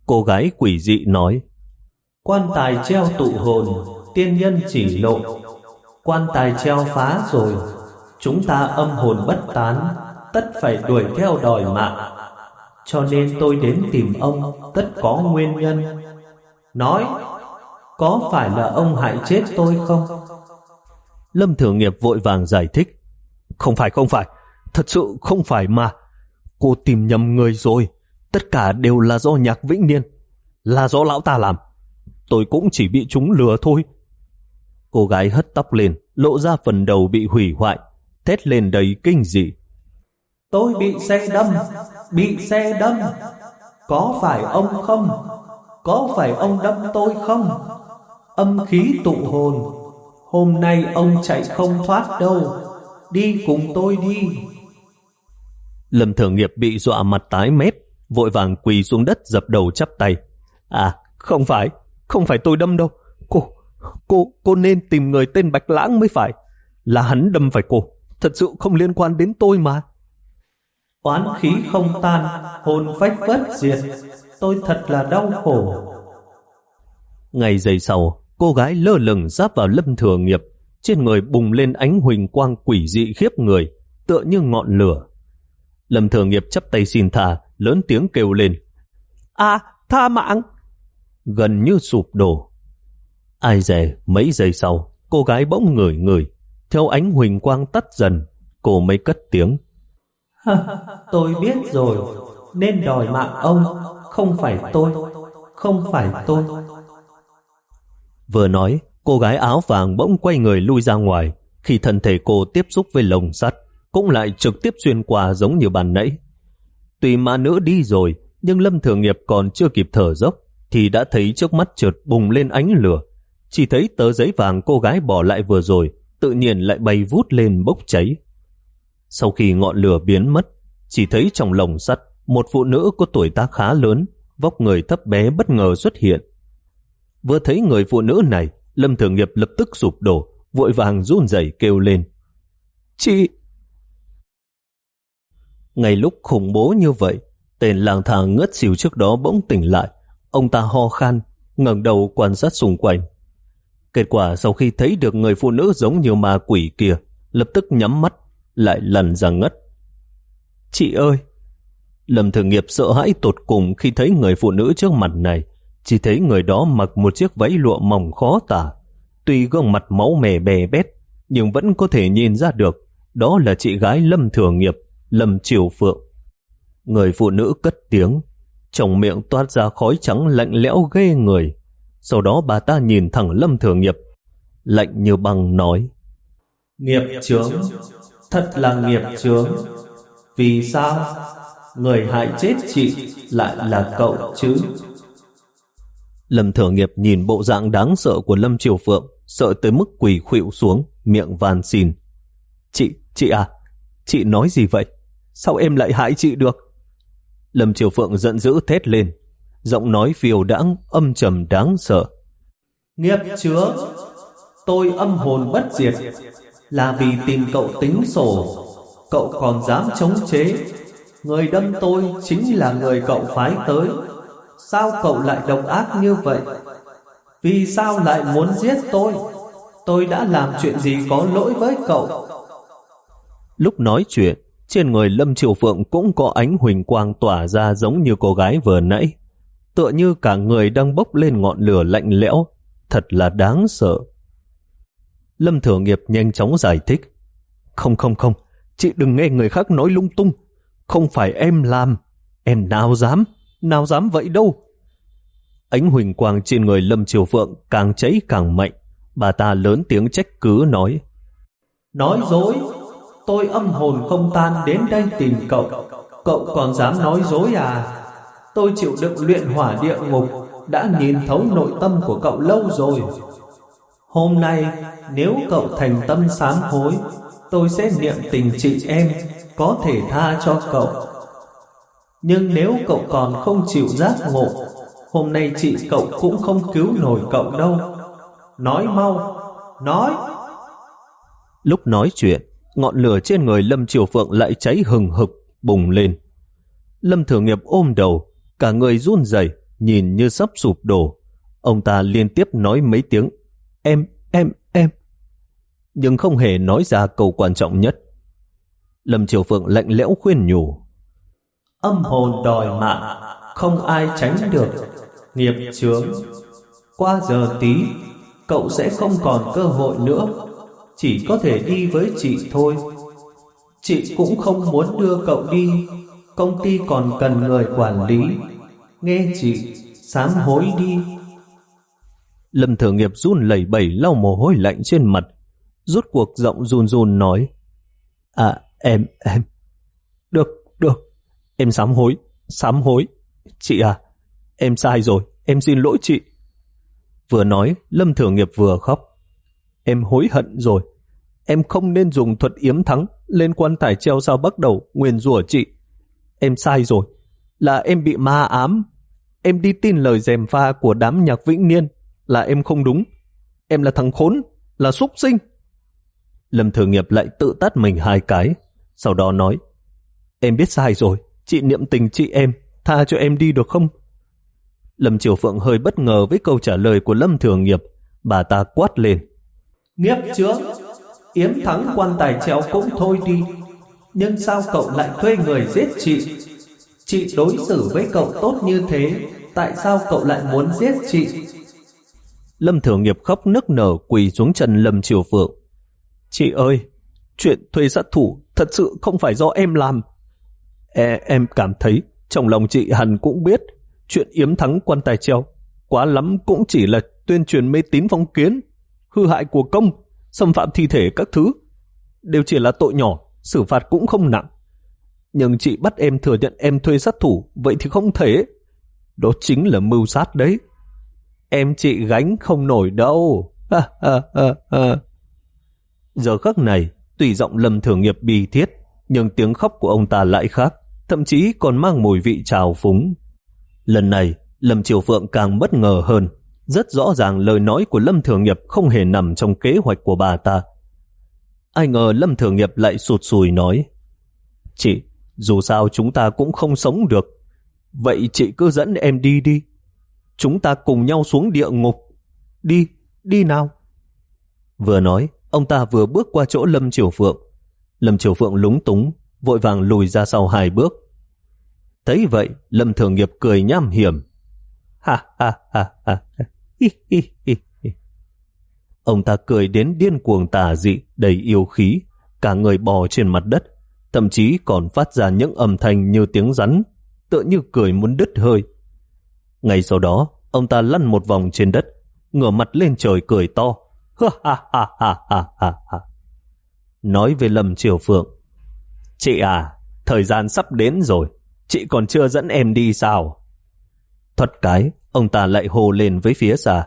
Speaker 1: Cô gái quỷ dị nói: Quan tài treo tụ hồn, tiên nhân chỉ lộ. Quan tài treo phá rồi, chúng ta âm hồn bất tán, tất phải đuổi theo đòi mạng. Cho nên tôi đến tìm ông, tất có nguyên nhân. Nói, có phải là ông hại chết tôi không? Lâm Thừa Nghiệp vội vàng giải thích: Không phải, không phải, thật sự không phải mà. Cô tìm nhầm người rồi, tất cả đều là do Nhạc Vĩnh Niên, là do lão ta làm. Tôi cũng chỉ bị chúng lừa thôi. Cô gái hất tóc lên, lộ ra phần đầu bị hủy hoại, thét lên đầy kinh dị: Tôi bị xe đâm, bị xe đâm. Có phải ông không? Có phải ông đâm tôi không? Âm khí tụ hồn, hôm nay ông chạy không thoát đâu. Đi cùng tôi đi. Lâm Thừa Nghiệp bị dọa mặt tái mét, vội vàng quỳ xuống đất dập đầu chắp tay: À, không phải, không phải tôi đâm đâu. Cô, cô, cô nên tìm người tên Bạch Lãng mới phải. Là hắn đâm phải cô, thật sự không liên quan đến tôi mà. Oán khí không tan, hồn phách bất diệt. Tôi thật là đau khổ. Ngày giây sau, cô gái lơ lửng giáp vào Lâm Thừa Nghiệp, trên người bùng lên ánh huỳnh quang quỷ dị khiếp người, tựa như ngọn lửa. Lâm Thừa Nghiệp chắp tay xin tha, lớn tiếng kêu lên: À, tha mạng! Gần như sụp đổ. Ai dè mấy giây sau, cô gái bỗng ngửi ngửi, theo ánh huỳnh quang tắt dần, cô mới cất tiếng: Tôi biết rồi, nên đòi mạng ông, không phải tôi, không phải tôi. Vừa nói, cô gái áo vàng bỗng quay người lui ra ngoài. Khi thân thể cô tiếp xúc với lồng sắt, cũng lại trực tiếp xuyên qua giống như bàn nãy. Tuy ma nữ đi rồi, nhưng Lâm Thừa Nghiệp còn chưa kịp thở dốc thì đã thấy trước mắt chợt bùng lên ánh lửa. Chỉ thấy tờ giấy vàng cô gái bỏ lại vừa rồi tự nhiên lại bay vút lên bốc cháy. Sau khi ngọn lửa biến mất, chỉ thấy trong lồng sắt một phụ nữ có tuổi tác khá lớn, vóc người thấp bé bất ngờ xuất hiện. Vừa thấy người phụ nữ này, Lâm Thừa Nghiệp lập tức sụp đổ, vội vàng run rẩy kêu lên: Chị! Ngay lúc khủng bố như vậy, tên lang thang ngất xỉu trước đó bỗng tỉnh lại. Ông ta ho khan, ngẩng đầu quan sát xung quanh. Kết quả sau khi thấy được người phụ nữ giống như ma quỷ kia, lập tức nhắm mắt, lại lăn ra ngất. Chị ơi! Lâm Thừa Nghiệp sợ hãi tột cùng khi thấy người phụ nữ trước mặt này. Chỉ thấy người đó mặc một chiếc váy lụa mỏng khó tả. Tuy gương mặt máu mè bè bét, nhưng vẫn có thể nhìn ra được đó là chị gái Lâm Thừa Nghiệp, Lâm Triều Phượng. Người phụ nữ cất tiếng, trong miệng toát ra khói trắng lạnh lẽo ghê người. Sau đó bà ta nhìn thẳng Lâm Thừa Nghiệp, lạnh như băng nói: Nghiệp chướng, thật là nghiệp chướng. Vì sao người hại chết chị lại là cậu chứ? Lâm Thừa Nghiệp nhìn bộ dạng đáng sợ của Lâm Triều Phượng, sợ tới mức quỳ khuỵu xuống, miệng van xin: Chị, chị à, chị nói gì vậy? Sao em lại hại chị được? Lâm Triều Phượng giận dữ thét lên, giọng nói phiêu đãng âm trầm đáng sợ: Nghiệp chướng, tôi âm hồn bất diệt là vì tìm cậu tính sổ. Cậu còn dám chống chế. Người đâm tôi chính là người cậu phái tới. Sao cậu lại độc ác như vậy? Vì sao lại muốn giết tôi? Tôi đã làm chuyện gì có lỗi với cậu? Lúc nói chuyện, trên người Lâm Triều Phượng cũng có ánh huỳnh quang tỏa ra giống như cô gái vừa nãy, tựa như cả người đang bốc lên ngọn lửa lạnh lẽo, thật là đáng sợ. Lâm Thừa Nghiệp nhanh chóng giải thích: Không không không, chị đừng nghe người khác nói lung tung. Không phải em làm, em nào dám, nào dám vậy đâu. Ánh huỳnh quang trên người Lâm Triều Phượng càng cháy càng mạnh. Bà ta lớn tiếng trách cứ nói: Nói dối, tôi âm hồn không tan đến đây tìm cậu, cậu còn dám nói dối à? Tôi chịu đựng luyện hỏa địa ngục, đã nhìn thấu nội tâm của cậu lâu rồi. Hôm nay nếu cậu thành tâm sám hối, tôi sẽ niệm tình chị em, có thể tha cho cậu. Nhưng nếu cậu còn không chịu giác ngộ, hôm nay chị cậu cũng không cứu nổi cậu đâu. Nói mau, nói! Lúc nói chuyện, ngọn lửa trên người Lâm Triều Phượng lại cháy hừng hực, bùng lên. Lâm Thừa Nghiệp ôm đầu, cả người run rẩy, nhìn như sắp sụp đổ. Ông ta liên tiếp nói mấy tiếng em, em, em, nhưng không hề nói ra câu quan trọng nhất. Lâm Triều Phượng lạnh lẽo khuyên nhủ: âm hồn đòi mạng, không ai tránh được. Nghiệp chướng, qua giờ tí, cậu sẽ không còn cơ hội nữa. Chỉ có thể đi với chị thôi. Chị cũng không muốn đưa cậu đi. Công ty còn cần người quản lý. Nghe chị, sám hối đi. Lâm Thừa Nghiệp run lẩy bẩy lau mồ hôi lạnh trên mặt, rút cuộc giọng run run nói: À em, em Được, được, em sám hối, sám hối. Chị à, em sai rồi, em xin lỗi chị. Vừa nói, Lâm Thừa Nghiệp vừa khóc. Em hối hận rồi. Em không nên dùng thuật yếm thắng lên quan tài treo sao bắt đầu nguyền rủa chị. Em sai rồi, là em bị ma ám. Em đi tin lời gièm pha của đám nhạc Vĩnh Niên, là em không đúng. Em là thằng khốn, là súc sinh. Lâm Thừa Nghiệp lại tự tát mình hai cái, sau đó nói: Em biết sai rồi, chị niệm tình chị em, tha cho em đi được không? Lâm Triều Phượng hơi bất ngờ với câu trả lời của Lâm Thừa Nghiệp. Bà ta quát lên: Nghiệp chướng, yếm thắng quan tài treo cũng thôi đi, nhưng sao cậu lại thuê người giết chị? Chị đối xử với cậu tốt như thế, tại sao cậu lại muốn giết chị? Lâm Thừa Nghiệp khóc nức nở quỳ xuống chân Lâm Triều Phượng. Chị ơi, chuyện thuê sát thủ thật sự không phải do em làm. E, em cảm thấy trong lòng chị hẳn cũng biết chuyện yếm thắng quan tài treo quá lắm cũng chỉ là tuyên truyền mê tín phong kiến, hư hại của công, xâm phạm thi thể các thứ, đều chỉ là tội nhỏ, xử phạt cũng không nặng. Nhưng chị bắt em thừa nhận em thuê sát thủ, vậy thì không thể. Đó chính là mưu sát đấy. Em chị gánh không nổi đâu. Ha, ha, ha, ha. Giờ khắc này, tuy giọng Lâm Thừa Nghiệp bi thiết, nhưng tiếng khóc của ông ta lại khác, thậm chí còn mang mùi vị trào phúng. Lần này, Lâm Triều Phượng càng bất ngờ hơn. Rất rõ ràng lời nói của Lâm Thừa Nghiệp không hề nằm trong kế hoạch của bà ta. Ai ngờ Lâm Thừa Nghiệp lại sụt sùi nói: Chị, dù sao chúng ta cũng không sống được. Vậy chị cứ dẫn em đi đi. Chúng ta cùng nhau xuống địa ngục. Đi, đi nào. Vừa nói, ông ta vừa bước qua chỗ Lâm Triều Phượng. Lâm Triều Phượng lúng túng, vội vàng lùi ra sau hai bước. Thấy vậy, Lâm Thừa Nghiệp cười nham hiểm. Ha ha ha ha. Hi, hi, hi, hi. Ông ta cười đến điên cuồng tà dị, đầy yêu khí, cả người bò trên mặt đất, thậm chí còn phát ra những âm thanh như tiếng rắn, tựa như cười muốn đứt hơi. Ngay sau đó, ông ta lăn một vòng trên đất, ngửa mặt lên trời cười to. Ha ha ha ha ha ha ha. Nói về Lâm Triều Phượng: Chị à, thời gian sắp đến rồi, chị còn chưa dẫn em đi sao? Thoát cái, ông ta lại hô lên với phía xa: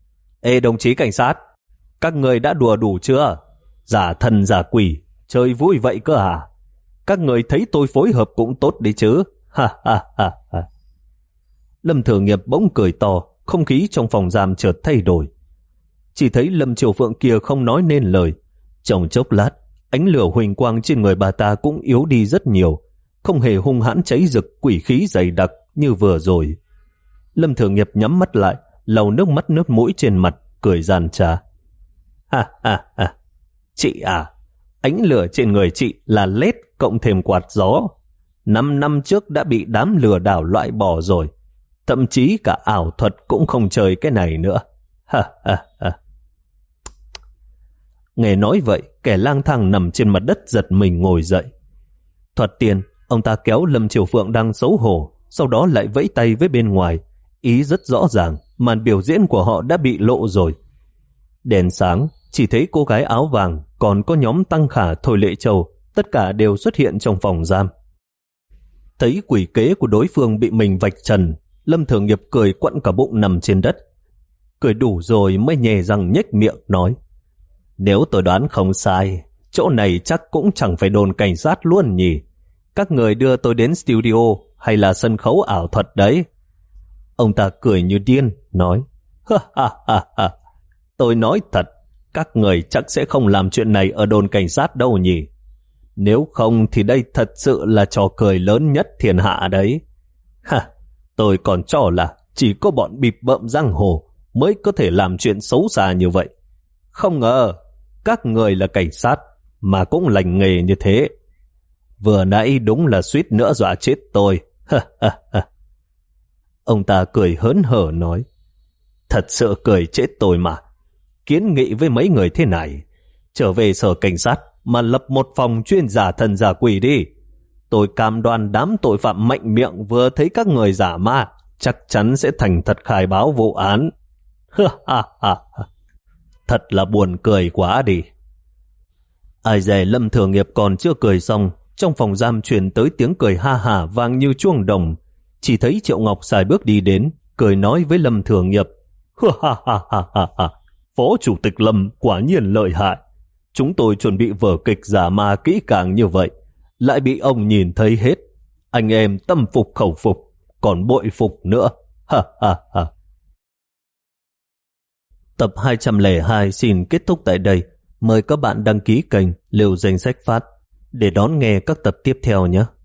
Speaker 1: Ê đồng chí cảnh sát, các người đã đùa đủ chưa? Giả thần giả quỷ, chơi vui vậy cơ à? Các người thấy tôi phối hợp cũng tốt đấy chứ. Ha ha ha ha. Lâm Thừa Nghiệp bỗng cười to, không khí trong phòng giam chợt thay đổi. Chỉ thấy Lâm Triều Phượng kia không nói nên lời. Trong chốc lát, ánh lửa huỳnh quang trên người bà ta cũng yếu đi rất nhiều, không hề hung hãn cháy rực quỷ khí dày đặc như vừa rồi. Lâm Thừa Nghiệp nhắm mắt lại, lau nước mắt nước mũi trên mặt, cười giàn trá. Ha ha ha. Chị à, ánh lửa trên người chị là led cộng thêm quạt gió. Năm năm trước đã bị đám lừa đảo loại bỏ rồi. Thậm chí cả ảo thuật cũng không chơi cái này nữa. Ha ha ha. Nghe nói vậy, kẻ lang thang nằm trên mặt đất giật mình ngồi dậy. Thoạt tiền, ông ta kéo Lâm Triều Phượng đang xấu hổ, sau đó lại vẫy tay với bên ngoài. Ý rất rõ ràng, màn biểu diễn của họ đã bị lộ rồi. Đèn sáng, chỉ thấy cô gái áo vàng, còn có nhóm Tăng Khả, Thôi Lệ Châu, tất cả đều xuất hiện trong phòng giam. Thấy quỷ kế của đối phương bị mình vạch trần, Lâm Thừa Nghiệp cười quặn cả bụng nằm trên đất. Cười đủ rồi mới nhè răng nhếch miệng nói: Nếu tôi đoán không sai, chỗ này chắc cũng chẳng phải đồn cảnh sát luôn nhỉ. Các người đưa tôi đến studio hay là sân khấu ảo thuật đấy? Ông ta cười như điên, nói: Ha ha ha ha. Tôi nói thật, các người chắc sẽ không làm chuyện này ở đồn cảnh sát đâu nhỉ. Nếu không thì đây thật sự là trò cười lớn nhất thiên hạ đấy. Ha, tôi còn cho là chỉ có bọn bịp bợm giang hồ mới có thể làm chuyện xấu xa như vậy. Không ngờ các người là cảnh sát mà cũng lành nghề như thế. Vừa nãy đúng là suýt nữa dọa chết tôi. Ông ta cười hớn hở nói, thật sự cười chết tôi mà. Kiến nghị với mấy người thế này, trở về sở cảnh sát mà lập một phòng chuyên giả thần giả quỷ đi. Tôi cam đoan đám tội phạm mạnh miệng vừa thấy các người giả ma chắc chắn sẽ thành thật khai báo vụ án. Thật là buồn cười quá đi. Ai dè Lâm Thừa Nghiệp còn chưa cười xong, trong phòng giam truyền tới tiếng cười ha hả vang như chuông đồng. Chỉ thấy Triệu Ngọc xài bước đi đến, cười nói với Lâm Thừa Nghiệp, Phó Chủ tịch Lâm quả nhiên lợi hại. Chúng tôi chuẩn bị vở kịch giả ma kỹ càng như vậy, lại bị ông nhìn thấy hết. Anh em tâm phục khẩu phục, còn bội phục nữa. Ha ha ha. Tập hai trăm lẻ hai xin kết thúc tại đây. Mời các bạn đăng ký kênh Liều Danh Sách Phát để đón nghe các tập tiếp theo nhé.